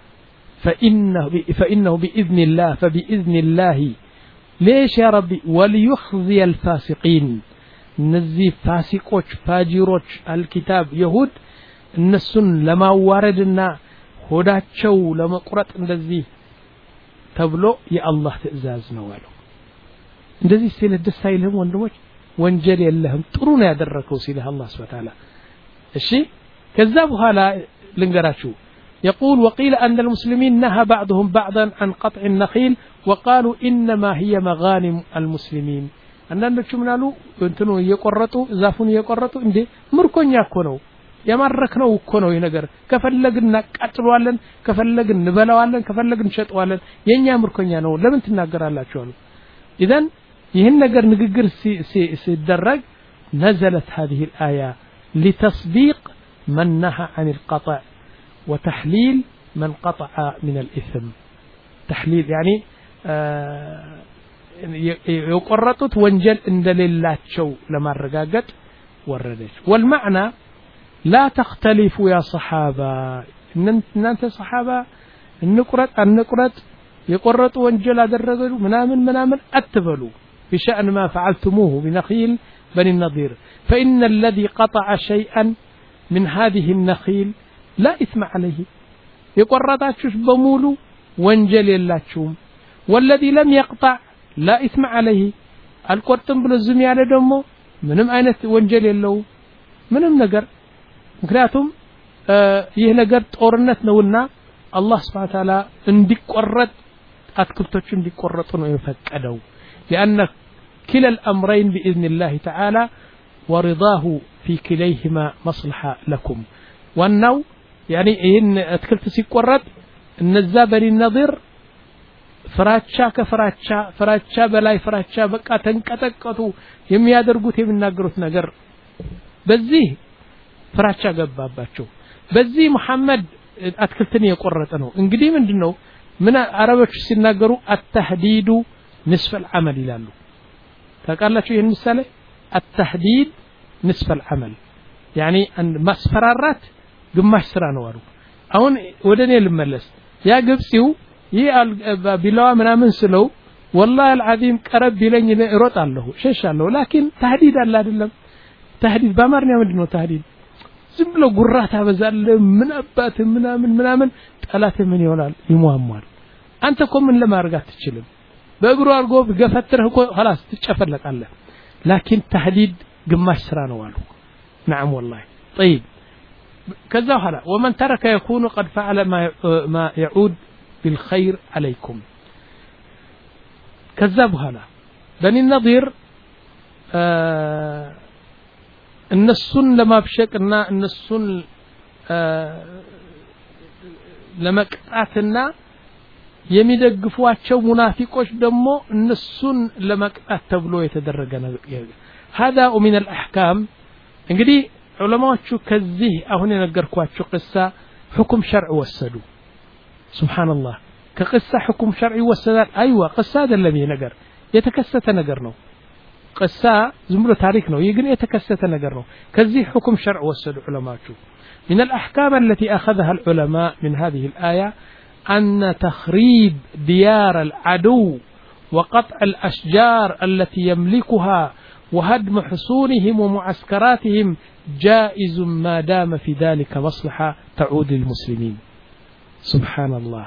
A: فإنه فإنه بإذن الله فبإذن الله ليش يا ربي وليخزي الفاسقين نزي فاسقوش فاجروش الكتاب يهود النسون لما واردنا هداتشو لما قرأت اندزي تبلو يا الله تأزاز نوالو اندزي سيلة دسايلهم واندموش وانجلي اللهم ترونا يدركوا سيلة الله سبحانه وتعالى الشيء كذبها لا لنقراتشو يقول وقيل أن المسلمين نهى بعضهم بعضا عن قطع النخيل وقالوا إنما هي مغانم المسلمين أننا شو منالو انتنو يقرطوا زافون يقرطوا اندي مركونيا كونو يمركنو كونو ينقر كفلقنا قتلوالن كفلقن نبلوالن كفلقن شطوالن ينيا مركونيا نو لمن تناقر الله شوالو إذن يهن نقر نقر سي سي سيدرق نزلت هذه الآية لتصديق من نهى عن القطع وتحليل من قطع من الإثم تحليل يعني آه يقرطت وانجل عند لله شو لما الرقاقت وردت والمعنى لا تختلفوا يا صحابة إن أنت صحابة النقرط النقرط يقرط وانجل هذا الرجل منامن منامن أتبلوا بشأن ما فعلتموه بنخيل بني النضير فإن الذي قطع شيئا من هذه النخيل لا إثم عليه يقرطاتشوش بمولو وانجل يلاتشوم والذي لم يقطع لا إثم عليه القرطن بلزمي على دمو منم أينت وانجل يلو منم نقر مكراتهم آه يه نقر تورنت نولنا الله سبحانه وتعالى اندي قرط أتكلتوش اندي قرطن ويفكدو لأن كلا الأمرين بإذن الله تعالى ورضاه في كليهما مصلحة لكم والنو يعني إن أتكلت سيقرد النزا بني النظير فراتشا كفراتشا فراتشا بلاي فراتشا بقى تنكتكتو يم يادرغوت يمناغروت ነገር በዚህ ፍራቻ ገባባቸው በዚህ መሐመድ አትክልትን የቆረጠ ነው እንግዲህ ምንድነው ምን አረቦች ሲናገሩ التحديد نصف العمل ይላሉ ታውቃላችሁ ይሄን ምሳሌ التحديد نصف العمل يعني ማስፈራራት ግማሽ ስራ ነው አሉ አሁን ወደኔ ልመለስ ያ ግብጽው ይህ ቢላዋ ምናምን ስለው والله العظيم ቀረብ ይለኝ እሮጣለሁ ሸሻለሁ لكن تهديد አለ አይደለም تهديد በአማርኛ ምንድነው تهديد ዝም ብሎ ጉራታ በዛለ ምን አባት ምናምን ምናምን ጠላት ምን ይሆናል ይሟሟል አንተ እኮ ምን ለማድረግ አትችልም በእግሩ አርጎ ገፈትረህ እኮ خلاص ትጨፈለቃለህ لكن تهديد ግማሽ ስራ ነው አሉ نعم والله طيب كذا هلا ومن ترك يكون قد فعل ما ما يعود بالخير عليكم كذب هلا بني النضير آه النسون لما بشكنا النسون آه لما قطعتنا የሚደግፏቸው ሙናፊቆች ደግሞ እነሱን ለመቅጣት ተብሎ የተደረገ ነው هذا ومن الاحكام እንግዲህ ዑለማዎቹ ከዚህ አሁን የነገርኳችሁ ቅሳ ሁክም ሸርዕ ወሰዱ ሱብሃንአላህ ከቅሳ ሁክም ሸርዕ ወሰዳል አይዋ ቅሳ አይደለም ይሄ ነገር የተከሰተ ነገር ነው ቅሳ ዝም ብሎ ታሪክ ነው ይህ ግን የተከሰተ ነገር ነው ከዚህ ሁክም ሸርዕ ወሰዱ ዑለማዎቹ من الاحكام التي اخذها العلماء من هذه الايه ان تخريب ديار العدو وقطع الاشجار التي يملكها وهدم حصونهم ومعسكراتهم جائز ما دام في ذلك مصلحة تعود للمسلمين سبحان الله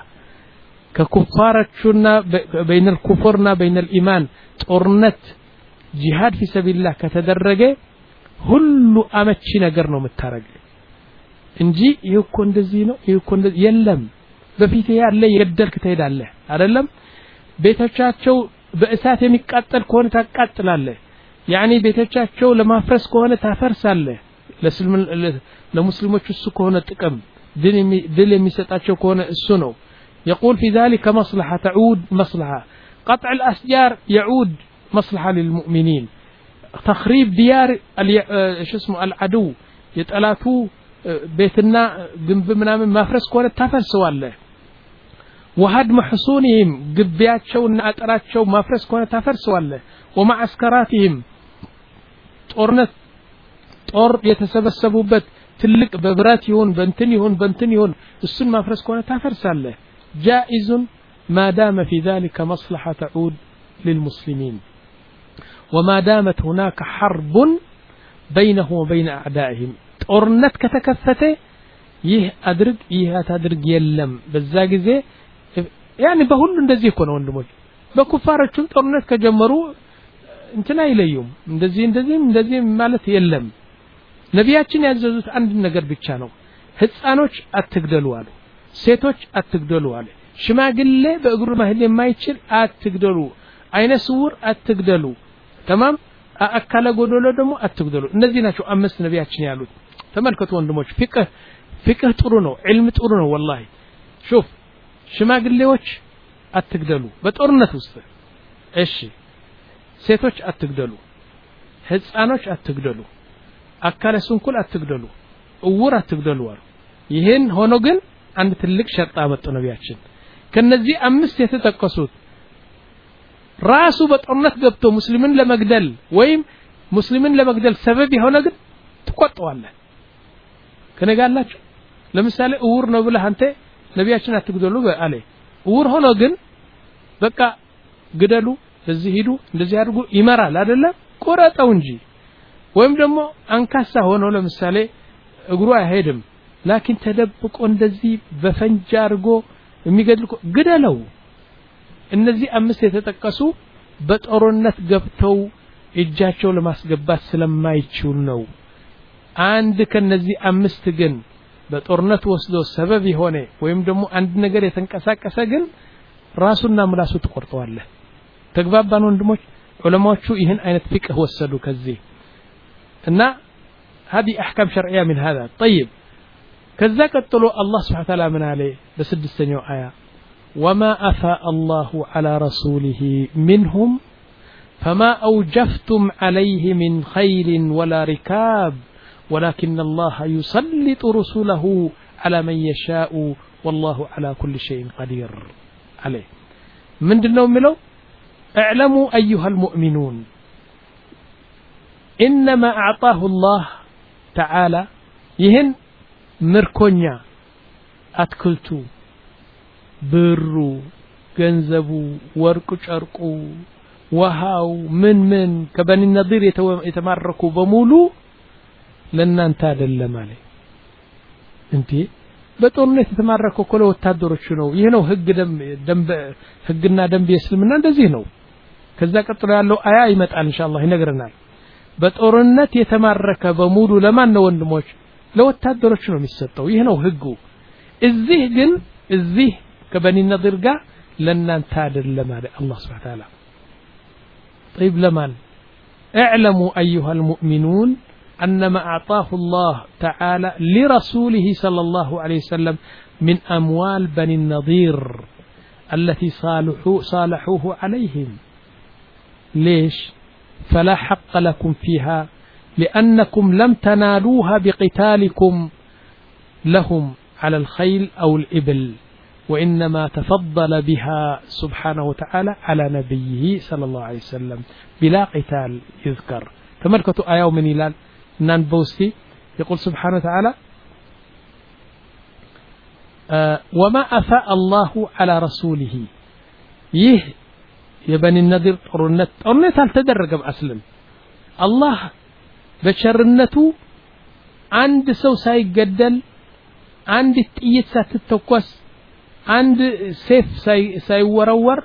A: ككفارتنا بين الكفرنا بين الإيمان ጦርነት ጂሃድ في سبيل الله ከተደረገ ሁሉ አመቺ ነገር ነው የምታረግ እንጂ ይሄኮ እንደዚህ ነው ይሄኮ እንደዚህ የለም በፊት ያለ የገደልክ ትሄዳለህ አይደለም ቤቶቻቸው በእሳት የሚቃጠል ከሆነ ታቃጥላለህ ያኒ ቤቶቻቸው ለማፍረስ ከሆነ ታፈርሳለህ ለሙስሊሞች እሱ ከሆነ ጥቅም ድል የሚሰጣቸው ከሆነ እሱ ነው يقول في ذلك مصلحة تعود مصلحة قطع الأشجار يعود مصلحة للمؤمنين تخريب ديار شو اسمه العدو يتألاتو بيتنا جنب منامن مافرس كونه تفرسواله وهدم حصونهم ግቢያቸውና አጥራቸው ማፍረስ ከሆነ ታፈርሰዋለህ ومعسكراتهم ጦርነት ጦር የተሰበሰቡበት ትልቅ በብራት ይሁን በእንትን ይሁን በእንትን ይሁን እሱን ማፍረስ ከሆነ ታፈርሳለህ جائز ما دام في ذلك مصلحة تعود للمسلمين وما دامت هناك حرب بينه وبين أعدائهم ጦርነት ከተከፈተ ይህ አድርግ ይህ አታድርግ የለም በዛ ጊዜ يعني በሁሉ እንደዚህ እኮ ነው ወንድሞች በኩፋሮቹም ጦርነት ከጀመሩ እንትና ይለዩም እንደዚህ እንደዚህ እንደዚህ ማለት የለም ነቢያችን ያዘዙት አንድ ነገር ብቻ ነው ህፃኖች አትግደሉ አሉ ሴቶች አትግደሉ አለ ሽማግሌ በእግሩ መሄድ የማይችል አትግደሉ አይነ ስውር አትግደሉ تمام አካለ ጎዶሎ ደግሞ አትግደሉ እነዚህ ናቸው አምስት ነቢያችን ያሉት ተመልከቱ ወንድሞች ፍቅህ ፍቅህ ጥሩ ነው ዒልም ጥሩ ነው والله شوف ሽማግሌዎች አትግደሉ በጦርነት ውስጥ እሺ ሴቶች አትግደሉ ህፃኖች አትግደሉ አካለ ስንኩል አትግደሉ እውር አትግደሉ አሉ ይሄን ሆኖ ግን አንድ ትልቅ ሸርጥ አመጡ ነቢያችን ከነዚህ አምስት የተጠቀሱት ራሱ በጦርነት ገብቶ ሙስሊምን ለመግደል ወይም ሙስሊምን ለመግደል ሰበብ የሆነ ግን ተቆጣዋለህ ከነጋላችሁ ለምሳሌ እውር ነው ብለህ አንተ ነቢያችን አትግደሉ አለ እውር ሆኖ ግን በቃ ግደሉ በዚህ ሂዱ እንደዚህ አድርጉ ይመራል አይደለ ቆረጠው እንጂ ወይም ደግሞ አንካሳ ሆኖ ለምሳሌ እግሩ አይሄድም ላኪን ተደብቆ እንደዚህ በፈንጃ አድርጎ የሚገድል ግደለው እነዚህ አምስት የተጠቀሱ በጦርነት ገብተው እጃቸው ለማስገባት ስለማይችሉ ነው አንድ ከነዚህ አምስት ግን በጦርነት ወስዶ ሰበብ የሆነ ወይም ደግሞ አንድ ነገር የተንቀሳቀሰ ግን ራሱና ምላሱ ተቆርጠዋል ተግባባን ወንድሞች ዑለማዎቹ ይህን አይነት ፍቅህ ወሰዱ ከዚህ እና هذه احكام شرعيه من هذا طيب كذا قتلوا الله سبحانه وتعالى من عليه بسدستنيو آية وما أفاء الله على رسوله منهم فما أوجفتم عليه من خيل ولا ركاب ولكن الله يسلط رسله على من يشاء والله على كل شيء قدير عليه من دلهم ملو اعلموا أيها المؤمنون إنما أعطاه الله تعالى يهن ምርኮኛ አትክልቱ ብሩ ገንዘቡ ወርቁ ጨርቁ ውሃው ምን ምን ከበኒ ነዲር የተማረኩ በሙሉ ለናንተ አይደለም ማለት እንዴ በጦርነት የተማረኩ እኮ ለወታደሮች ነው ይሄ ነው ህግ ደንብ ህግና ደንብ የእስልምና እንደዚህ ነው ከዛ ቀጥሎ ያለው አያ ይመጣል ኢንሻአላህ ይነግረናል በጦርነት የተማረከ በሙሉ ለማን ነው ወንድሞች ለወታደሮች ነው የሚሰጠው ይሄ ነው ህጉ እዚህ ግን እዚህ ከበኒ ነዲር ጋር ለናንተ አይደለም ማለት አላህ Subhanahu Wa Ta'ala طيب لمن اعلموا ايها المؤمنون انما اعطاه الله تعالى لرسوله صلى الله عليه وسلم من اموال بني النضير التي صالحوا صالحوه عليهم ليش فلا حق لكم فيها لأنكم لم تنالوها بقتالكم لهم على الخيل أو الإبل وإنما تفضل بها سبحانه وتعالى على نبيه صلى الله عليه وسلم بلا قتال يذكر تملكة آية من إلال نانبوستي يقول سبحانه وتعالى آه وما أفاء الله على رسوله يه يبني النذير طرنت طرنت هل تدرج أسلم الله بشرنته አንድ ሰው ሳይገደል አንድ ጥይት ሳትተኮስ አንድ ሴፍ ሳይወረወር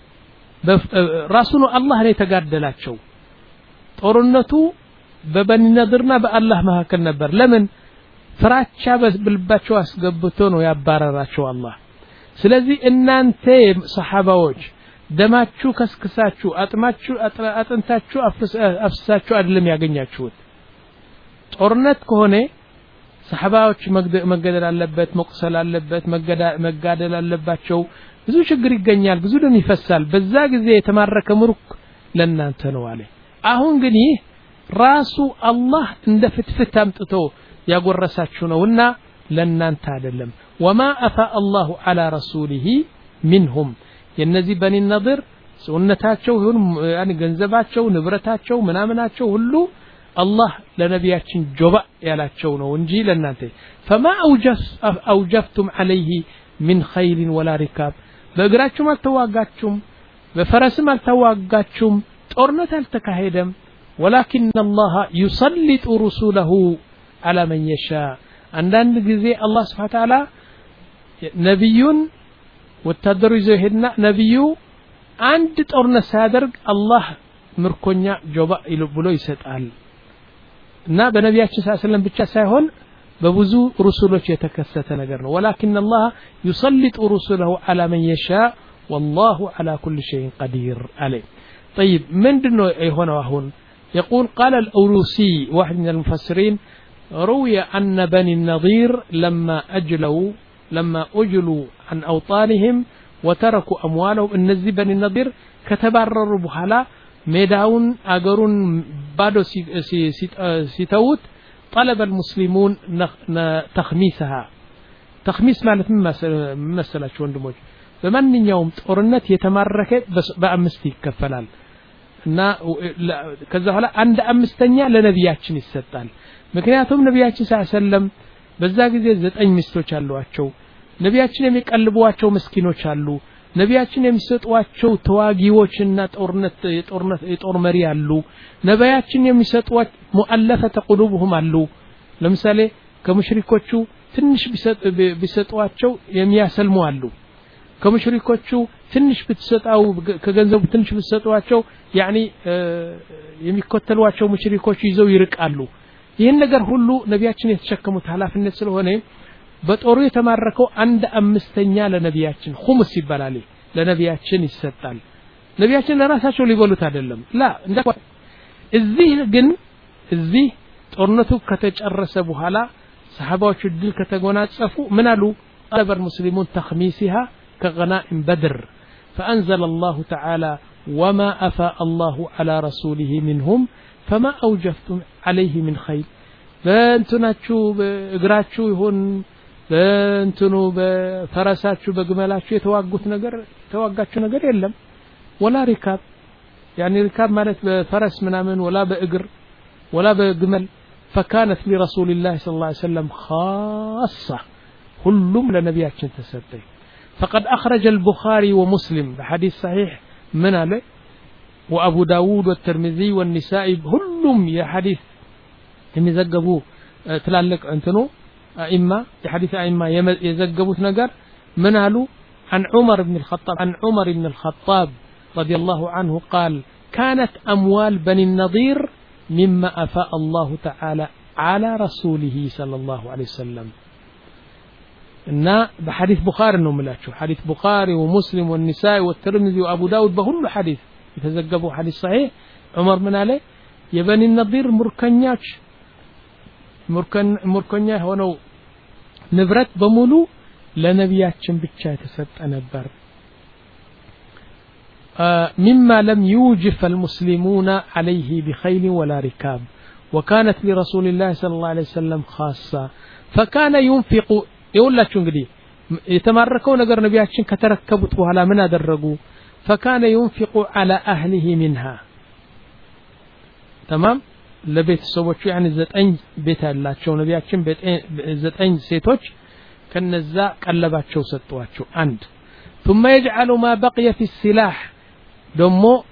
A: ራሱ ነው አላህ ላይ ተጋደላቸው ጦርነቱ በበኒ ነድርና በአላህ መካከል ነበር ለምን ፍራቻ በልባቸው አስገብቶ ነው ያባረራቸው አላህ ስለዚህ እናንተ ሰሃባዎች ደማችሁ ከስክሳችሁ አጥማችሁ አጥንታችሁ አፍሳችሁ አይደለም ያገኛችሁት ጦርነት ከሆነ ሰሃባዎች መገደል አለበት መቁሰል አለበት መጋደል አለባቸው ብዙ ችግር ይገኛል ብዙ ደም ይፈሳል በዛ ጊዜ የተማረከ ምሩክ ለናንተ ነው አለ አሁን ግን ይህ ራሱ አላህ እንደ ፍትፍት አምጥቶ ያጎረሳችሁ ነውና ለናንተ አይደለም ወማ አፋ አላሁ ዐላ ረሱሊሂ ሚንሁም የነዚህ በኒ ነድር ሱነታቸው ሁሉ ያኒ ገንዘባቸው ንብረታቸው ምናምናቸው ሁሉ አላህ ለነቢያችን ጆባ ያላቸው ነው እንጂ ለናንተ فما اوجف اوجفتم عليه من خيل ولا ركاب በእግራችሁ አልተዋጋችሁም በፈረስም አልተዋጋችሁም ጦርነት አልተካሄደም ولكن الله يسلط رسله على من يشاء አንዳንድ ጊዜ አላህ Subhanahu Wa Ta'ala ነብዩን ወታደሩ ይዘው ሄድና ነብዩ አንድ ጦርነት ሳያደርግ አላህ ምርኮኛ ጆባ ብሎ ይሰጣል እና በነቢያችን ሰለላሁ ዐለይሂ ወሰለም ብቻ ሳይሆን በብዙ ሩሱሎች የተከሰተ ነገር ነው ولكن الله يسلط رسله على من يشاء والله على كل شيء قدير عليه طيب من دنو هنا هون يقول قال الأولوسي واحد من المفسرين روي أن بني النضير لما أجلوا لما أجلوا عن أوطانهم وتركوا أموالهم النزي بني النضير كتبرروا بحلا ميداون أجرون بعدو سيتوت طلب المسلمون تخميسها تخميس معناته مثلا شو عندهم بمن يوم ጦርነት የተማረከ በአምስት ይከፈላል እና ከዛ በኋላ አንድ አምስተኛ ለነብያችን ይሰጣል ምክንያቱም ነብያችን ሰለላሁ ዐለይሂ ወሰለም በዛ ጊዜ ዘጠኝ ሚስቶች አሏቸው ነብያችን የሚቀልቧቸው ምስኪኖች አሉ ነብያችን የሚሰጧቸው ተዋጊዎችና ጦርነት የጦርነት የጦር መሪ አሉ ነብያችን የሚሰጧቸው ሙአለፈተ ቁሉብሁም አሉ ለምሳሌ ከሙሽሪኮቹ ትንሽ ቢሰጧቸው የሚያሰልሙ አሉ ከሙሽሪኮቹ ትንሽ ብትሰጣው ከገንዘቡ ትንሽ ብትሰጧቸው ያኒ የሚከተሏቸው ሙሽሪኮች ይዘው ይርቃሉ ይሄን ነገር ሁሉ ነብያችን የተሸከሙት ኃላፊነት ስለሆነ በጦሩ የተማረከው አንድ አምስተኛ ለነብያችን ኹምስ ይባላል ለነብያችን ይሰጣል ነብያችን ለራሳቸው ሊበሉት አይደለም ላ እንደ እዚህ ግን እዚህ ጦርነቱ ከተጨረሰ በኋላ ሰሃባዎቹ ድል ከተጎናጸፉ ምን አሉ ጠለበ ሙስሊሙን ተخميسها كغنائم بدر فأنزل الله تعالى وما أفاء الله على رسوله منهم فما أوجفتم عليه من خيل በእንትናችሁ በእግራችሁ ይሁን በእንትኑ በፈረሳችሁ በግመላችሁ የተዋጉት ነገር ተዋጋችሁ ነገር የለም ወላ ሪካብ يعني ሪካብ ማለት በፈረስ ምናምን ወላ በእግር ወላ በግመል فكانت لرسول الله صلى الله عليه وسلم خاصة كلهم لنبياتنا تسبي فقد أخرج البخاري ومسلم بحديث صحيح من عليه وأبو داود والترمذي والنسائي كلهم يا حديث يمزقبوا تلالك أنتنو أئمة حديث أئمة يزقبوا نجار من قالوا عن عمر بن الخطاب عن عمر بن الخطاب رضي الله عنه قال كانت أموال بني النضير مما أفاء الله تعالى على رسوله صلى الله عليه وسلم إن بحديث بخاري إنه ملاتشو حديث بخاري ومسلم والنساء والترمذي وأبو داود بهل حديث يتزقبوا حديث صحيح عمر من عليه يبني النضير مركنياش مركن مركنيا هونو نبرت بمولو لنبياتشن بتشا تسبت نبر آه مما لم يوجف المسلمون عليه بخيل ولا ركاب وكانت لرسول الله صلى الله عليه وسلم خاصة فكان ينفق يقول لك انجدي يتمركوا نجر نبياتشن كتركبت وهلا من أدرجوا فكان ينفق على أهله منها تمام لبيت سوتشو يعني زتين بيت اللاتشو نبياتشن بيت زتين سيتوش كنزا قلباتشو ستواتشو عند ثم يجعل ما بقي في السلاح دمو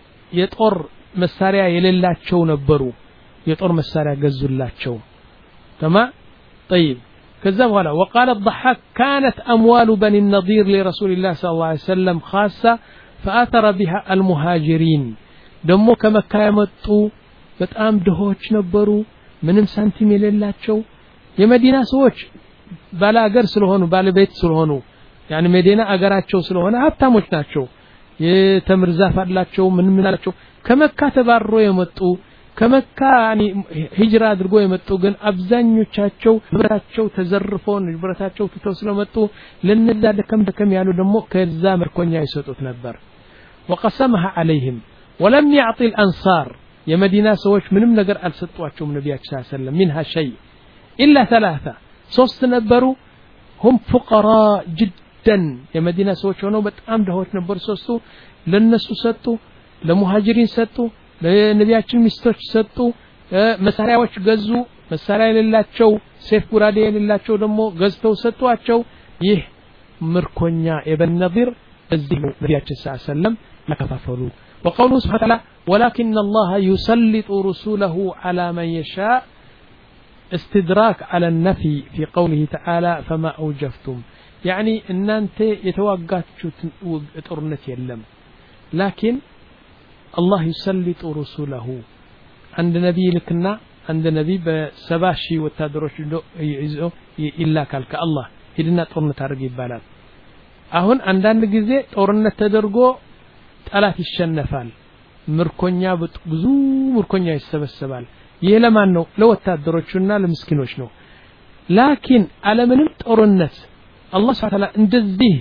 A: يطور مساريا يللاتشو نبرو يطور مساريا غزولاتشو تمام طيب كذا ولا وقال الضحاك كانت أموال بني النضير لرسول الله صلى الله عليه وسلم خاصة فأثر بها المهاجرين دمو كمكة يمطوا በጣም ድሆች ነበሩ ምንም ሳንቲም የሌላቸው የመዲና ሰዎች ባላገር ስለሆኑ ባለቤት ስለሆኑ يعني መዲና አገራቸው ስለሆነ ሀብታሞች ናቸው የተምር ዛፍ አላቸው ምን ምን አላቸው ከመካ ተባረሩ የመጡ ከመካ يعني ሂጅራ አድርጎ የመጡ ግን አብዛኞቻቸው ንብረታቸው ተዘርፈው ንብረታቸው ትተው ስለመጡ ለነዛ ደከም ደከም ያሉ ደግሞ ከዛ ምርኮኛ ይሰጡት ነበር وقسمها عليهم ولم يعطي الأنصار የመዲና ሰዎች ምንም ነገር አልሰጧቸውም ነብያችን ሰለላሁ ዐለይሂ ወሰለም منها شيء إلا ثلاثة ሶስት ነበሩ هم فقراء جدا የመዲና ሰዎች ሆነው በጣም ደሆች ነበሩ ሶስቱ ለነሱ ሰጡ ለሙሃጅሪን ሰጡ ለነብያችን ሚስቶች ሰጡ መሳሪያዎች ገዙ መሳሪያ የሌላቸው ሴፍ ጉራዴ የሌላቸው ደግሞ ገዝተው ሰጧቸው ይህ ምርኮኛ ኢብን ነዚር እዚህ ነብያችን ሰለላሁ ዐለይሂ ወሰለም ለከፋፈሉ وقوله سبحانه وتعالى ولكن الله يسلط رسوله على من يشاء استدراك على النفي في قوله تعالى فما أوجفتم يعني ان انت يتواقعتوا طرنت يلم لكن الله يسلط رسوله عند نبي لكنا عند نبي بسباشي وتدرش يزو الا كالك الله هدنا طرنت አድርግ ይባላል አሁን አንዳንድ ጊዜ ጦርነት ተደርጎ ጠላት ይሸነፋል ምርኮኛ ብዙ ምርኮኛ ይሰበሰባል ይሄ ለማን ነው ለወታደሮቹና ለምስኪኖች ነው ላኪን ዓለምንም ጦርነት አላህ Subhanahu Wa Ta'ala እንደዚህ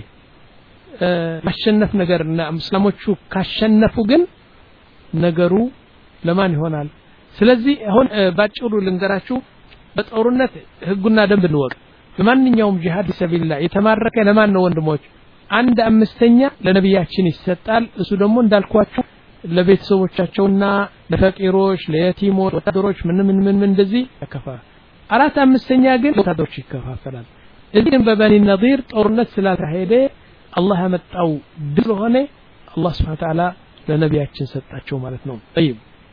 A: ማሸነፍ ነገርና ሙስሊሞቹ ካሸነፉ ግን ነገሩ ለማን ይሆናል ስለዚህ አሁን ባጭሩ ልንገራችሁ በጦርነት ህጉና ደንብ እንወቅ በማንኛውም ጂሃድ ሰቢልላ የተማረከ ለማን ነው ወንድሞች አንድ አምስተኛ ለነብያችን ይሰጣል እሱ ደግሞ እንዳልኳችሁ ለቤተሰቦቻቸውና ለፈቂሮች ለየቲሞች ወታደሮች ምን ምን ምን እንደዚህ ተከፋፈለ አራት አምስተኛ ግን ወታደሮች ይከፋፈላል እዚህ በበኒ ነዲር ጦርነት ስላልተሄደ አላህ ያመጣው ድል ሆነ አላህ Subhanahu Wa Ta'ala ለነብያችን ሰጣቸው ማለት ነው طيب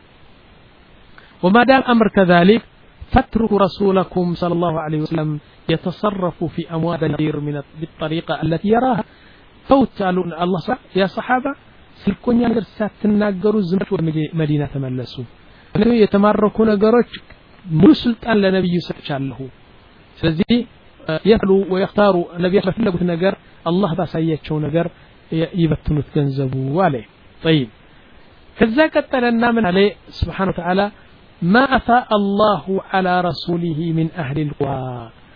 A: وما دام امر كذلك فاتركوا رسولكم صلى الله عليه وسلم يتصرف في اموال النذير من بالطريقه التي يراها فوتالوا الله يا صحابه ስልኮኛ ነገር ሳትናገሩ ዝምት ወደ መዲና ተመለሱ ነው የተማረኩ ነገሮች ሙሉ ስልጣን ለነብዩ ሰጥቻለሁ ስለዚህ يفعሉ ويختاروا ነብዩ በፈለጉት ነገር አላህ ባሳያቸው ነገር ይበትኑት ገንዘቡ አለ طيب ከዛ ቀጠለና ምን አለ سبحانه وتعالى ما أفاء الله على رسوله من أهل القرى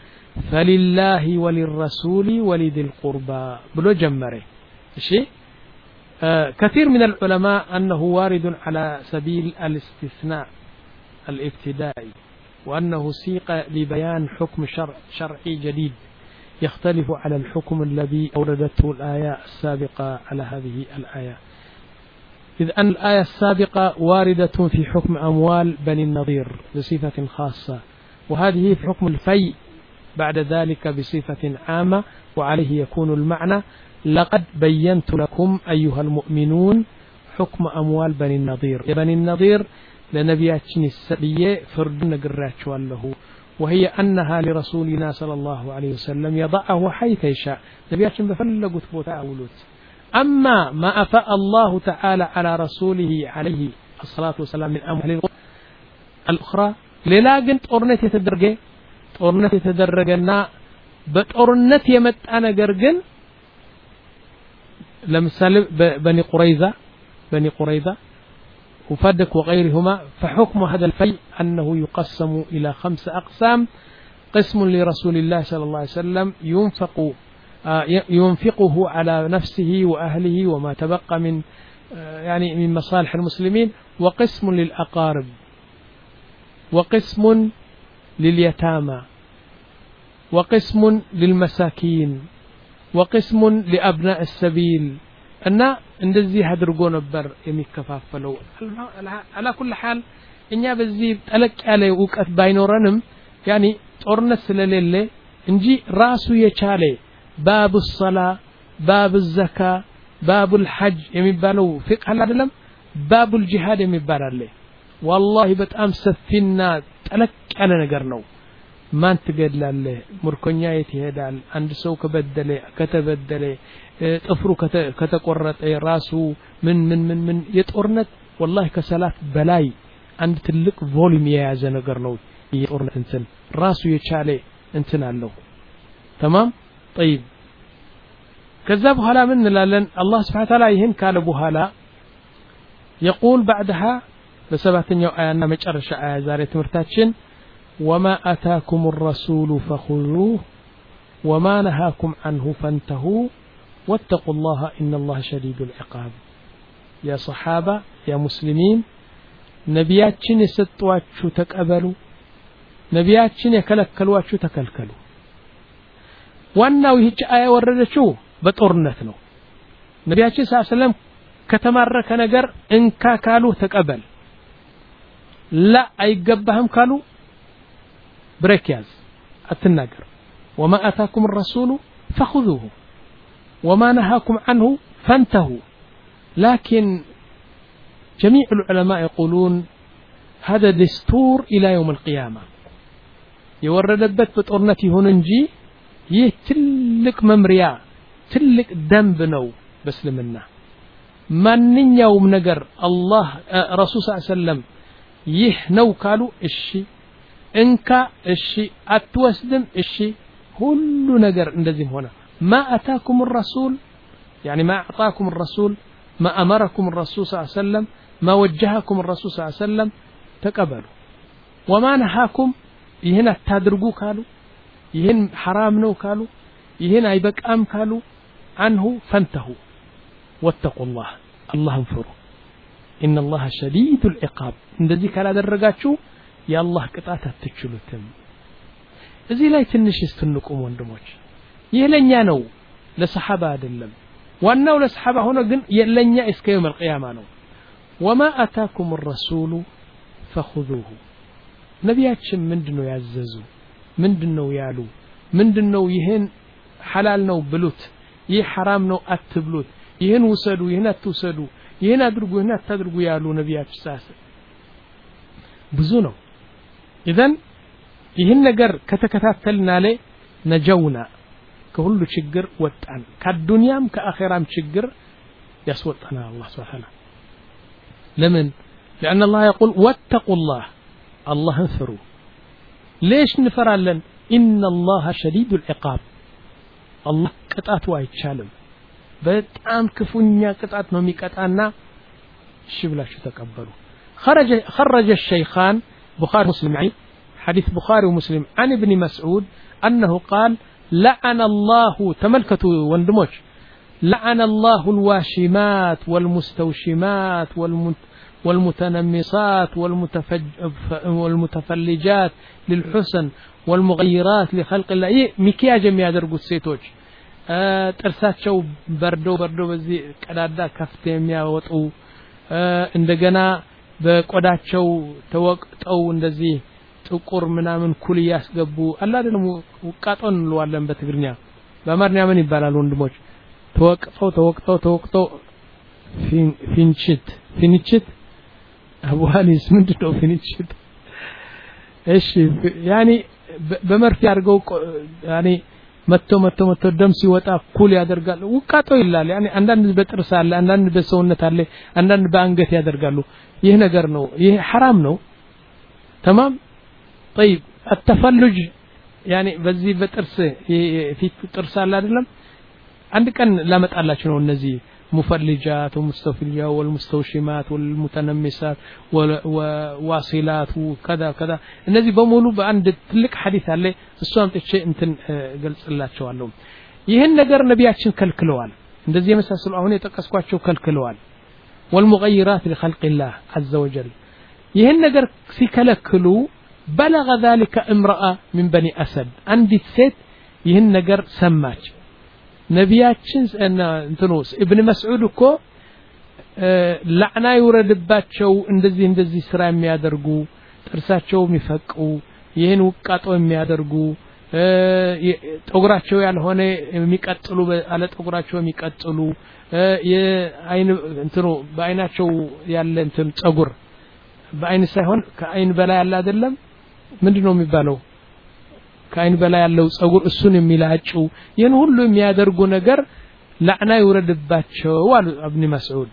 A: فلله وللرسول ولذي القربى بلو جمره شيء آه كثير من العلماء أنه وارد على سبيل الاستثناء الابتدائي وأنه سيق لبيان حكم شرع شرعي جديد يختلف على الحكم الذي أوردته الآية السابقة على هذه الآية إذ أن الآية السابقة واردة في حكم أموال بني النضير بصفة خاصة وهذه في حكم الفيء بعد ذلك بصفة عامة وعليه يكون المعنى لقد بينت لكم أيها المؤمنون حكم أموال بني النضير بني النضير لنبياتنا السبية فرد نقراتش والله وهي أنها لرسولنا صلى الله عليه وسلم يضعه حيث يشاء نبياتنا بفلقوا ثبوتا أولوت أما ما أفاء الله تعالى على رسوله عليه الصلاة والسلام من أموال الأخرى للاقن طورنت يتدرجي طورنت يتدرجنا بطورنت يمت أنا قرقن لمثال بني قريظة بني قريظة وفدك وغيرهما فحكم هذا الفيء أنه يقسم إلى خمس أقسام قسم لرسول الله صلى الله عليه وسلم ينفق ينفقه على نفسه وأهله وما تبقى من يعني من مصالح المسلمين وقسم للأقارب وقسم لليتامى وقسم للمساكين وقسم لأبناء السبيل أن እንደዚህ አድርጎ ነበር የሚከፋፈለው على كل حال እኛ በዚህ ጠለቅ ያለ ዕውቀት ባይኖረንም ያኒ ጦርነት ስለሌለ እንጂ ራሱ የቻለ باب الصلاة باب الزكاة باب الحج የሚባለው ፍቅህ አይደለም باب الجهاد የሚባል አለ والله በጣም ሰፊና ጠለቅ ያለ ነገር ነው ማን ትገድላለህ ምርኮኛ የት ይሄዳል አንድ ሰው ከበደለ ከተበደለ ጥፍሩ ከተቆረጠ ራሱ ምን ምን ምን ምን የጦርነት والله ከሰላት በላይ አንድ ትልቅ ቮሊዩም የያዘ ነገር ነው የጦርነት እንትን ራሱ የቻለ እንትን አለው تمام طيب ከዛ በኋላ ምን እንላለን አላህ Subhanahu Wa Ta'ala ይሄን ካለ በኋላ يقول بعدها በሰባተኛው አያና መጨረሻ አያ ዛሬ ትምህርታችን وما آتاكم الرسول فخذوه وما نهاكم عنه فانتهوا واتقوا الله إن الله شديد العقاب يا صحابة يا مسلمين نبياتشن يسطواچو تقبلوا نبياتشن يكلكلواچو تكلكلوا ዋናው ይህች አያ ወረደችው በጦርነት ነው ነብያችን ሰለላሁ ዐለይሂ ወሰለም ከተማረከ ነገር እንካ ካሉ ተቀበል لا አይገባህም ካሉ بركياز التناقر وما آتاكم الرسول فخذوه وما نهاكم عنه فانتهوا لكن جميع العلماء يقولون هذا دستور إلى يوم القيامة يوردبت بطورنتي هننجي يتلك ممريا تلك دنبنو بسلمنا من يوم نقر الله رسول صلى الله عليه وسلم يحنو قالوا الشي እንካ እሺ አትወስድም እሺ ሁሉ ነገር እንደዚህም ሆነ ما اتاكم الرسول يعني ما اعطاكم الرسول ما امركم الرسول صلى الله عليه وسلم ما وجهكم الرسول صلى الله عليه وسلم تقبلوا وما نهاكم ይሄን አታድርጉ ካሉ ይሄን حرام ነው ካሉ ይሄን አይበቃም ካሉ عنه فانتهوا واتقوا الله اللهم فروا ان الله شديد العقاب እንደዚህ ካላደረጋችሁ የአላህ ቅጣት አትችሉትም እዚህ ላይ ትንሽ እስትንቁም ወንድሞች ይሄ ለኛ ነው ለሰሃባ አይደለም ዋናው ለሰሃባ ሆኖ ግን ለኛ እስከ يوم القيامه ነው وما اتاكم الرسول فخذوه ነብያችን ምንድነው ያዘዙ ምንድነው ያሉ ምንድነው ይሄን ሐላል ነው ብሉት ይሄ حرام ነው አትብሉት ይሄን ወሰዱ ይሄን አትወሰዱ ይሄን አድርጉ ይሄን አታድርጉ ያሉ ነብያችን ሳሰ ብዙ ነው إذن ይህን ነገር ከተከታተልና ላይ ነጀውና ከሁሉ ችግር ወጣን ከዱንያም ከአኺራም ችግር ያስወጣና አላህ Subhanahu Wa Ta'ala ለምን لأن الله يقول واتقوا الله الله انفروا ليش نفرالن إن الله شديد العقاب الله ቅጣቱ አይቻልም በጣም ክፉኛ ቅጣት ነው የሚቀጣና እሺ ብላችሁ ተቀበሉ خرج خرج الشيخان بخاري مسلم حديث بخاري ومسلم عن ابن مسعود أنه قال لعن الله تملكتوا وندموش لعن الله الواشمات والمستوشمات والمتنمصات والمتفلجات للحسن والمغيرات لخلق الله إيه مكياج የሚያደርጉ ሴቶች ጥርሳቸው በርዶ በርዶ በዚህ ቀዳዳ ከፍተ የሚያወጡ እንደገና በቆዳቸው ተወቅጠው እንደዚህ ጥቁር ምናምን ኩል ያስገቡ አላደለም ወቃጦን እንለዋለን በትግርኛ በአማርኛ ምን ይባላል ወንድሞች ተወቅጠው ተወቅጠው ተወቅጠው ፊንችት ፊንችት አቡሃኒስ ምንድነው ፊንችት እሺ ያኒ በመርፊ አድርገው ያኒ መጥቶ መጥቶ መጥቶ ደም ሲወጣ ኩል ያደርጋሉ ወቃጦ ይላል ያኒ አንዳንድ በጥርስ አለ አንዳንድ በሰውነት አለ አንዳንድ በአንገት ያደርጋሉ ይሄ ነገር ነው ይሄ حرام ነው تمام طيب التفلج يعني በዚህ በጥርስ ፊት ጥርስ አለ አይደለም አንድ ቀን ላመጣላችሁ ነው እነዚህ مفلجات ومستفلجات والمستوشمات والمتنمسات وواصلات وكذا كذا እነዚህ በሙሉ በአንድ ትልቅ ሐዲስ አለ እሱም ጥቼ እንትን ገልጽላችኋለሁ ይሄን ነገር ነብያችን ከልክለዋል እንደዚህ የመሳሰሉ አሁን የጠቀስኳቸው ከልክለዋል والمغيرات لخلق الله عز وجل ይሄን ነገር ሲከለክሉ بلغ ذلك امرأة من بني أسد عندي ست ይሄን ነገር ሰማች ነብያችን እንትኑስ ኢብኑ መስዑድ እኮ ለዕና ይወረድባቸው እንደዚህ እንደዚህ ስራ የሚያደርጉ ጥርሳቸው የሚፈቁ ይሄን ወቃጦ የሚያደርጉ ጠጉራቸው ያልሆነ የሚቀጥሉ አለ ጠጉራቸው የሚቀጥሉ የአይን እንትኑ በአይናቸው ያለ እንትን ጠጉር በአይን ሳይሆን ከአይን በላይ ያለ አይደለም ምንድነው የሚባለው ከአይን በላይ ያለው ጸጉር እሱን የሚላጩ ይሄን ሁሉ የሚያደርጉ ነገር لعنة يوردባቸው አሉ ابن مسعود.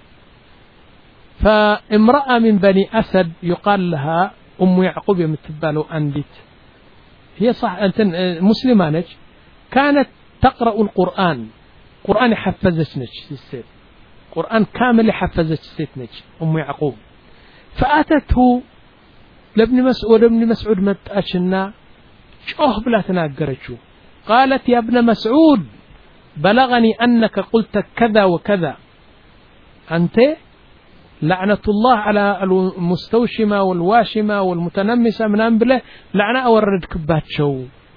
A: فامرأة من بني أسد يقال لها أم يعقوب يمتبالو أنديت هي صح أنت مسلمة نج كانت تقرأ القرآن قرآن حفظت نج السيد قرآن كامل حفظت السيد نج أم يعقوب. فأتته لابن مسعود ابن مسعود متأشنا شوه بلا تناقرتشو قالت يا ابن مسعود بلغني أنك قلت كذا وكذا أنت لعنة الله على المستوشمة والواشمة والمتنمسة من أنبله لعنة أورد كبات شو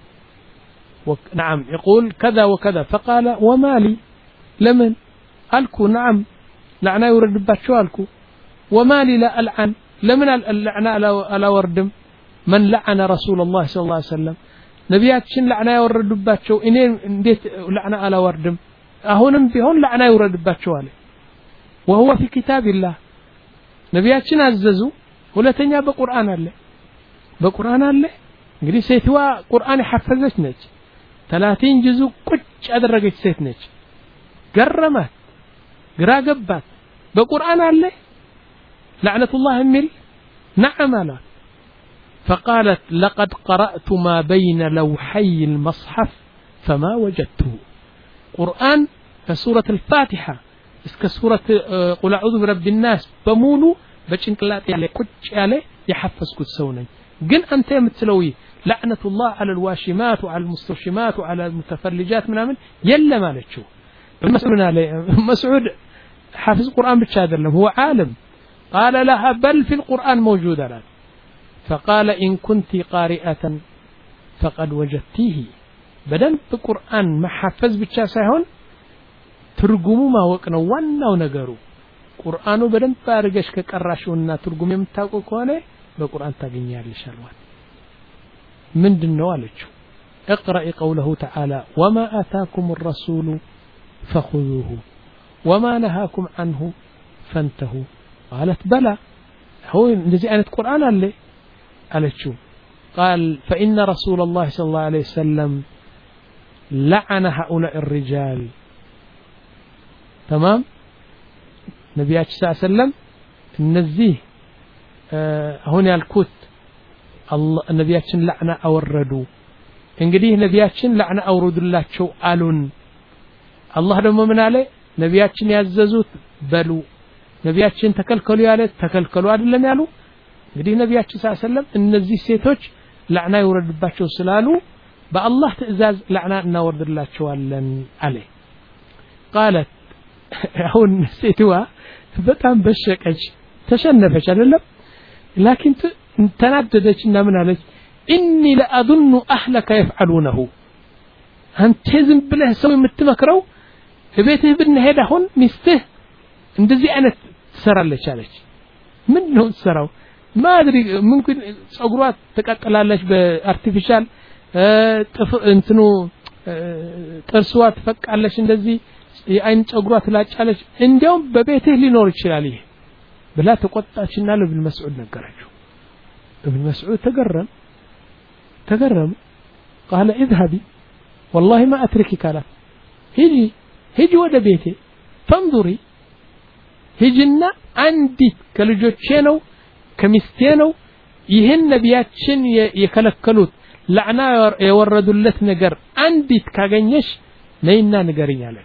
A: نعم يقول كذا وكذا. فقال وما لي لمن ألكو نعم لعنة يورد كبات شو ألكو وما لي لا ألعن لمن اللعنة ألا وردم من لعن رسول الله صلى الله عليه وسلم ነቢያችን ለዕና ያወረዱባቸው እኔ እንዴት ለዕና አላወርድም አሁንም ቢሆን ለዕና ይወረድባቸው አለ وهو في كتاب الله ነቢያችን አዘዙ ሁለተኛ በቁርአን አለ በቁርአን አለ እንግዲህ ሴትዋ ቁርአን ሐፈዘች ነች ثلاثين ጁዙ ቁጭ ያደረገች ሴት ነች ገረማት ግራ ገባት በቁርአን አለ لعنة الله የሚል نعم አለ. فقالت لقد قرأت ما بين لوحي المصحف فما وجدته قرآن كسورة الفاتحة اسك سورة قل أعوذ برب الناس بمولو بچنكلات عليه كتش عليه يحفظ كل سوني قل أنت متلوي لعنة الله على الواشمات وعلى المستوشمات وعلى المتفرجات من عمل يلا ما لتشو المسعود عليه مسعود حافظ القرآن بتشادر له هو عالم قال لها بل في القرآن موجودة لك. فقال إن كنت قارئة فقد وجدتيه بدل بقرآن ما حفظ بتشاسهون ترجموا ما وقنا وانا ونجروا قرآنه بدل بارجش كقراشونا ترجم يمتاقو كونه بقرآن تاجنيا لشلوان من دنوالج. اقرأ قوله تعالى وما آتاكم الرسول فخذوه وما نهاكم عنه فانتهوا. قالت بلى هو نزي أنت قرآن اللي قالتشو قال فإن رسول الله صلى الله عليه وسلم لعن هؤلاء الرجال. تمام نبياتش صلى الله عليه وسلم النزيه آه هنا الكوت الله نبياتشن لعنة أوردوا انقديه نبياتشن لعنة أورد الله شو قالون الله دم من عليه نبياتشن يعززوت بلو نبياتشن تكلكلوا عليه تكلكلوا عليه لم يعلو እንግዲህ ነብያችን ሰለላሁ ዐለይሂ ወሰለም እነዚህ ሴቶች ለዕና ይወርድባቸው ስላሉ በአላህ ትእዛዝ ለዕና እናወርድላቸዋለን አለ። قالت አሁን ሴትዋ በጣም በሸቀች ተሸነፈች አይደለም لكن ተናደደችና ምን አለች إني لأظن أهلك يفعلونه አንተ ዝም ብለህ ሰው የምትመክረው ቤትህ ብንሄድ አሁን ሚስትህ እንደዚህ አይነት ትሰራለች አለች። ምን ነው ትሰራው ما أدري ممكن صقرات تقلقلالش بارتفيشال ጥፍር እንትኑ ጥርሷት ፈቃለሽ እንደዚህ የአይን ጸጉሯት ላጫለሽ እንዴውም በቤትህ ሊኖር ይችላል ይሄ ብላ ተቆጣችና ለብን መስዑድ ነገረችው። ابن مسعود تجرم تجرم قال اذهبي والله ما اتركك لا هيجي هيجي ወደ ቤቴ فانظري هيجنا عندي ከልጆቼ ነው ከሚስቴ ነው ይሄን ነቢያችን የከለከሉት ለዕና የወረዱለት ነገር አንዲት ካገኘሽ ነይና ንገሪኝ አለ።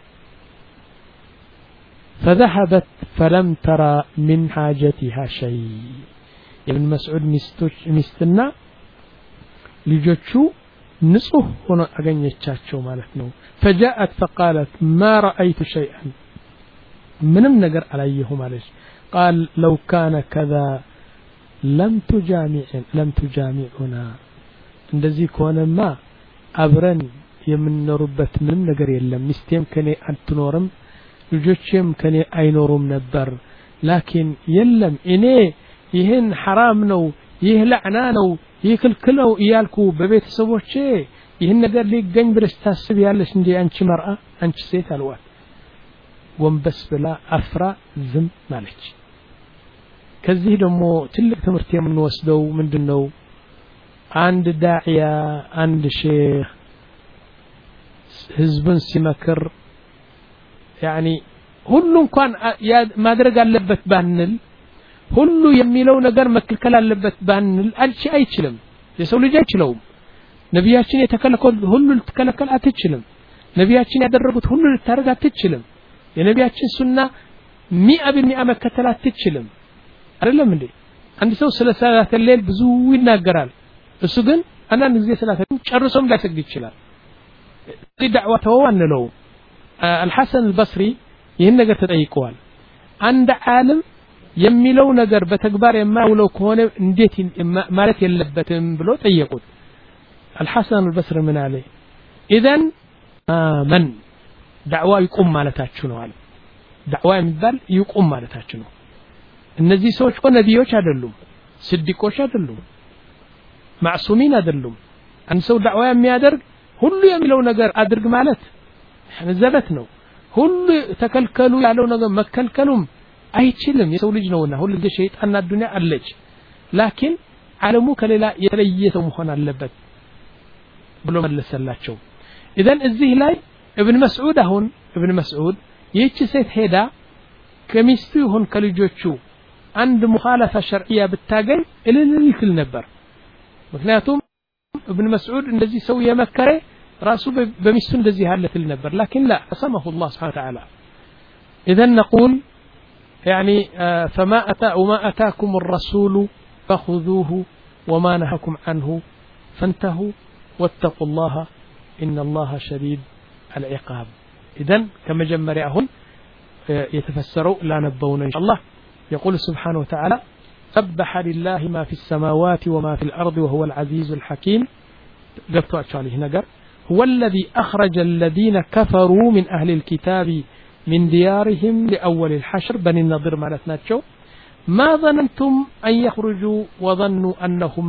A: فذهبت فلم ترى من حاجتها شيء. ابن مسعود ሚስቶች ሚስትና ልጆቹ ንጹህ ሆኖ አገኘቻቸው ማለት ነው። فجاءت فقالت ما رأيت شيئا ምንም ነገር አላየሁም አለች። قال لو كان كذا لم تجامع لم تجامعنا እንደዚህ ከሆነማ አብረን የምንኖርበት ምንም ነገር የለም ሚስቴም ከኔ አትኖርም ልጆቼም ከኔ አይኖሩም ነበር ላኪን የለም እኔ ይሄን حرام ነው ይሄ ለዕና ነው ይሄ ክልክል ነው እያልኩ በቤተሰቦቼ ይሄን ነገር ሊገኝ ብለሽ ታስብ ያለሽ እንዴ አንቺ መርአ አንቺ ሴት አልዋት ወንበስ ብላ አፍራ ዝም ማለች። ከዚህ ደግሞ ትልቅ ትምህርት የምንወስደው ምንድነው عند داعية عند شيخ ህዝብን ሲመክር يعني ሁሉ እንኳን ማድረግ አለበት ባንል ሁሉ የሚለው ነገር መከልከል አለበት ባንል አንቺ አይችልም የሰው ልጅ አይችልም ነብያችን የተከለከሉ ሁሉ ልትከለከል አትችልም ነብያችን ያደረጉት ሁሉ ልታረግ አትችልም የነብያችን ሱና مئة بالمئة መከተል አትችልም አይደለም እንዴ አንድ ሰው ስለ ሰላት ሌል ብዙ ይናገራል እሱ ግን አንዳንድ ጊዜ ሰላት ጨርሶም ላይሰግድ ይችላል دعوته አንለው الحسن البصري ይህን ነገር ተጠይቀዋል አንድ ዓለም የሚለው ነገር በተግባር የማይውለው ከሆነ እንዴት ማለት የለበትም ብሎ ጠየቁት الحسن البصري ምን አለ اذا من دعوه ይቆም ማለታችሁ ነው አለ دعوه የሚባል ይቆም ማለታችሁ ነው እነዚህ ሰዎች እኮ ነብዮች አይደሉም ስዲቆች አይደሉም ማዕሱሚን አይደሉም አንድ ሰው دعوه የሚያደርግ ሁሉ የሚለው ነገር አድርግ ማለት ዘበት ነው ሁሉ ተከልከሉ ያለው ነገር መከልከሉም አይችልም የሰው ልጅ ነውና ሁሉ ጊዜ ሸይጣንና ዱንያ አለች ላኪን ዓለሙ ከሌላ የተለየ ሰው መሆን አለበት ብሎ መለሰላቸው اذا እዚህ ላይ ابن مسعود አሁን ابن مسعود ይህች ሴት ሄዳ ከሚስቱ ይሁን ከልጆቹ አንድ ሙኻለፋ ሸርዒያ ብታገኝ እልል ይል ነበር ምክንያቱም ابن مسعود እንደዚህ ሰው የመከረ ራሱ በሚስቱ እንደዚህ ያለትል ነበር لكن لا قسمه الله سبحانه وتعالى اذا نقول يعني فما اتى وما اتاكم الرسول فخذوه وما نهاكم عنه فانتهوا واتقوا الله ان الله شديد العقاب اذا كما جمريهم يتفسروا لا نبونا ان شاء الله يقول سبحانه وتعالى سبح لله ما في السماوات وما في الأرض وهو العزيز الحكيم قفتوا أشعاله نقر هو الذي أخرج الذين كفروا من أهل الكتاب من ديارهم لأول الحشر بني النضر مالتنا تشو ما ظننتم أن يخرجوا وظنوا أنهم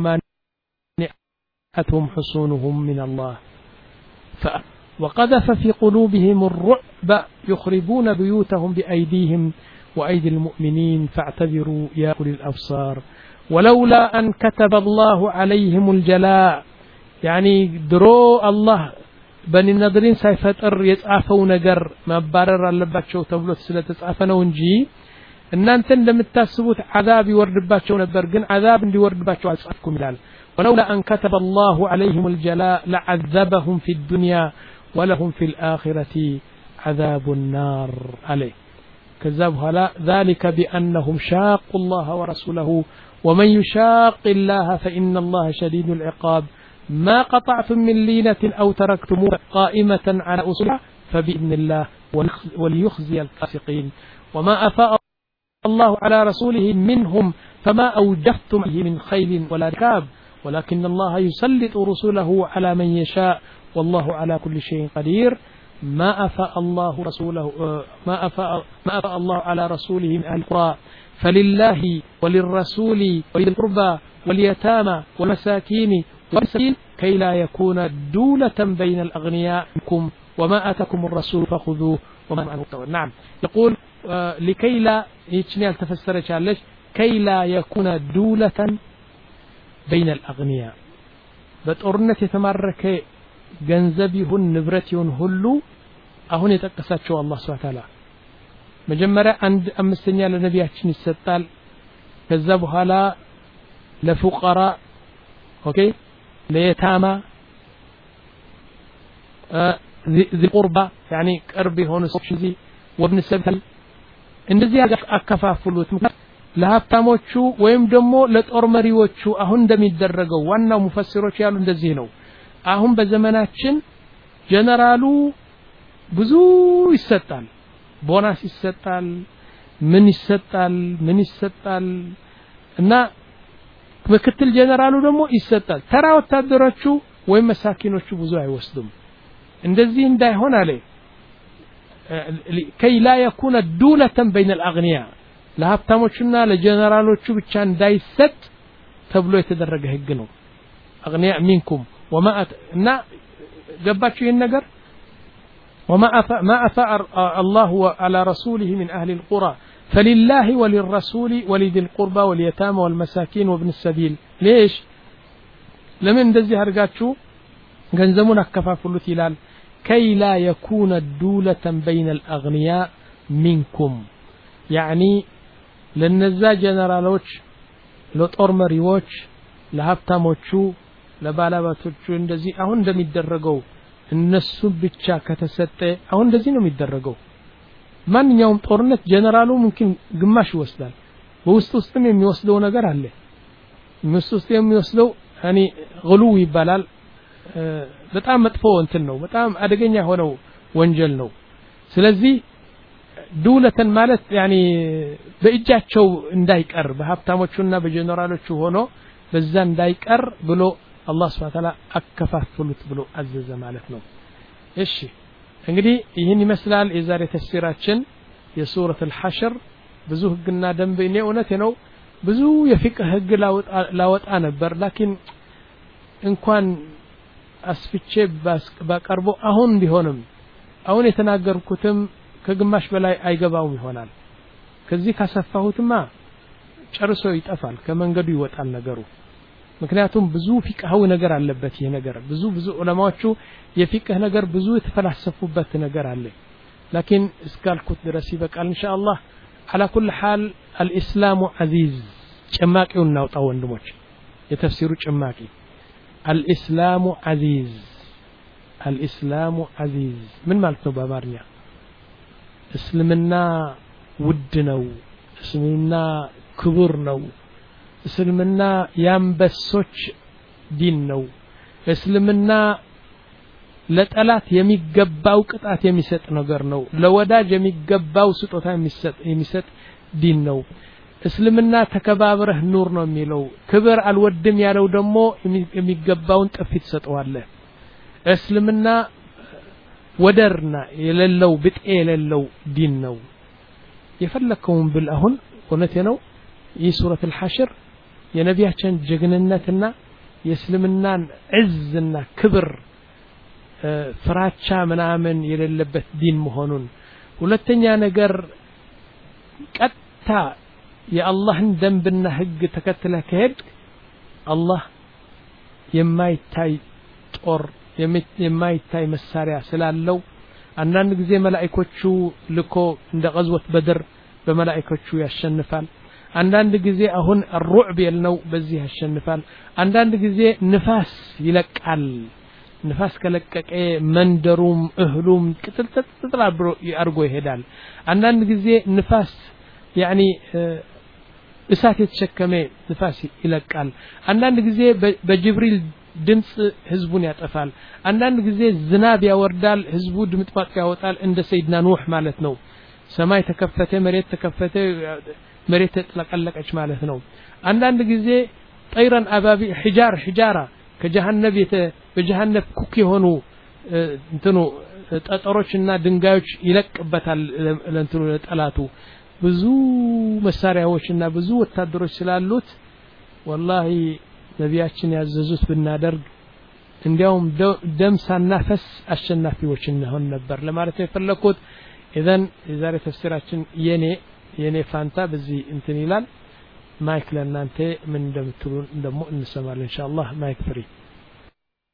A: مانعتهم حصونهم من الله ف وقذف في قلوبهم الرعب يخربون بيوتهم بأيديهم وأيدي المؤمنين فاعتبروا يا أولي الأبصار ولولا أن كتب الله عليهم الجلاء يعني درو الله بني النضرين سيفتر يتعافوا نجر ما بارر اللباتشو تبلوت سلة تتعافنا ونجي إن أنت لم تسبوت عذاب يوردباتشو نبرقن عذاب اللي يوردباتشو أسعفكم لال ولولا أن كتب الله عليهم الجلاء لعذبهم في الدنيا ولهم في الآخرة عذاب النار عليه كذبها لا ذلك بأنهم شاقوا الله ورسوله ومن يشاق الله فإن الله شديد العقاب ما قطعتم من لينة أو تركتموها قائمة على أصولها فبإذن الله وليخزي الفاسقين وما أفاء الله على رسوله منهم فما أوجفتم به من خيل ولا ركاب ولكن الله يسلط رسوله على من يشاء والله على كل شيء قدير ما أفاء الله رسوله ما أفاء ما أفاء الله على رسوله من أهل القرى فلله وللرسول ولذي القربى واليتامى والمساكين والمساكين كي لا يكون دولة بين الأغنياء منكم وما آتاكم الرسول فخذوه وما عنه تولوا نعم يقول آه لكي لا يتشنيال تفسر ليش كي لا يكون دولة بين الأغنياء بتورنت يتمرك ገንዘብ ይሁን ንብረት ይሁን ሁሉ አሁን የተጠቀሳቸው አላህ Subhanahu Wa Ta'ala መጀመሪያ አንድ አምስተኛ ለነቢያችን ይሰጣል ከዛ በኋላ ለፉቀራ ኦኬ ለየታማ ذي قربة يعني ቅርብ የሆኑ ሰዎች እዚህ ወብን ሰብል እንደዚህ አከፋፍሉት ለሀብታሞቹ ወይም ደግሞ ለጦር መሪዎቹ አሁን እንደሚደረገው ዋናው ሙፈሲሮች ያሉ እንደዚህ ነው አሁን በዘመናችን ጀነራሉ ብዙ ይሰጣል ቦናስ ይሰጣል ምን ይሰጣል ምን ይሰጣል እና ምክትል ጀነራሉ ደግሞ ይሰጣል ተራ ወታደሮቹ ወይም መሳኪኖቹ ብዙ አይወስዱም እንደዚህ እንዳይሆን አለ كي لا يكون دولة بين الأغنياء ለሀብታሞቹና ለጀነራሎቹ ብቻ እንዳይሰጥ ተብሎ የተደረገ ህግ ነው أغنياء منكم وما أت... نا جباتشو النجر وما أفاء ما أفاء الله على رسوله من أهل القرى فلله وللرسول ولذي القربى واليتامى والمساكين وابن السبيل ليش ለምን እንደዚህ አድርጋችሁ ገንዘቡን አከፋፍሉት ይላል كي لا يكون دولة بين الأغنياء منكم يعني ለነዛ ጀነራሎች ለጦር መሪዎች ለሀብታሞቹ ለባላባቶቹ እንደዚህ አሁን እንደሚደረገው እነሱ ብቻ ከተሰጠ አሁን እንደዚህ ነው የሚደረገው ማንኛውም ጦርነት ጀነራሉ ممكن ግማሽ ይወስዳል በውስጥ ውስጥም የሚወስደው ነገር አለ በውስጥ ውስጥ የሚወስደው ያኒ غلو ይባላል በጣም መጥፎ እንትን ነው በጣም አደገኛ ሆነው ወንጀል ነው ስለዚህ ዱለተን ማለት ያኒ በእጃቸው እንዳይቀር በሀብታሞቹና በጀነራሎቹ ሆኖ በዛ እንዳይቀር ብሎ አላህ Subhanahu Ta'ala አከፋፈሉት ብሎ አዘዘ ማለት ነው እሺ እንግዲህ ይህን ይመስላል የዛሬ ተፍሲራችን የሱረት አልሐሽር ብዙ ህግና ደንብ ነው ነው ብዙ የፍቅህ ህግ ላወጣ ነበር ላኪን እንኳን አስፍቼ ባቀርቦ አሁን ቢሆንም አሁን የተናገርኩትም ከግማሽ በላይ አይገባውም ይሆናል ከዚህ ካሰፋሁትማ ጨርሶ ይጠፋል ከመንገዱ ይወጣል ነገሩ ምክንያቱም ብዙ ፍቅሃው ነገር አለበት ይሄ ነገር ብዙ ብዙ ዑለማዎቹ የፍቅህ ነገር ብዙ የተፈላሰፉበት ነገር አለ ላኪን እስካልኩት ድረስ ይበቃል ኢንሻአላህ على كل حال الاسلام عزيز ጭማቂውን እናውጣው ወንድሞች የተፍሲሩ ጭማቂ الاسلام عزيز الاسلام عزيز ምን ማለት ነው በአማርኛ እስልምና ውድ ነው እስልምና ክቡር ነው እስልምና ያንበሶች ዲን ነው እስልምና ለጠላት የሚገባው ቅጣት የሚሰጥ ነገር ነው ለወዳጅ የሚገባው ስጦታ የሚሰጥ የሚሰጥ ዲን ነው እስልምና ተከባብረህ ኑር ነው የሚለው ክብር አልወድም ያለው ደግሞ የሚገባውን ጥፊት ሰጠዋል እስልምና ወደርና የሌለው ብጤ የሌለው ዲን ነው የፈለከውን ብል አሁን እውነቴ ነው ይህ ሱረት አልሐሽር የነቢያችን ጀግንነትና የእስልምናን ዕዝና ክብር ፍራቻ ምናምን የሌለበት ዲን መሆኑን ሁለተኛ ነገር ቀጥታ የአላህን ደንብና ህግ ተከትለ ከሄድ አላህ የማይታይ ጦር የማይታይ መሳሪያ ስላለው አንዳንድ ጊዜ መላእክቶቹ ልኮ እንደ غزوة بدر በመላእክቶቹ ያሸንፋል አንዳንድ ጊዜ አሁን الرعب የልነው በዚህ ያሸንፋል አንዳንድ ጊዜ ንፋስ ይለቃል ንፋስ ከለቀቀ መንደሩም እህሉም ቅጥልጥል አድርጎ ይሄዳል አንዳንድ ጊዜ ንፋስ يعني እሳት የተሸከመ ንፋስ ይለቃል አንዳንድ ጊዜ በጅብሪል ድምጽ ህዝቡን ያጠፋል አንዳንድ ጊዜ ዝናብ ያወርዳል ህዝቡ ድምጥማጥ ያወጣል እንደ ሰይድና ኑህ ማለት ነው ሰማይ ተከፈተ መሬት ተከፈተ መሬት ተጥለቀለቀች ማለት ነው አንዳንድ ጊዜ ጠይራን አባቢ ሒጃር ሒጃራ ከጀሃነም የተ በጀሃነም ኩክ የሆኑ እንትኑ ጠጠሮችና ድንጋዮች ይለቅበታል ለእንትኑ ለጠላቱ ብዙ መሳሪያዎችና ብዙ ወታደሮች ስላሉት ወላሂ ነቢያችን ያዘዙት ብናደርግ እንዲያውም ደም ሳናፈስ አሸናፊዎች እንሆን ነበር ለማለት የፈለኩት ኢዘን የዛሬ ተፍሲራችን የኔ የኔ ፋንታ በዚህ እንትን ይላል ማይክ ለእናንተ ምን እንደምትሉ እንደሞ እንሰማለን ኢንሻአላህ ማይክ ፍሪ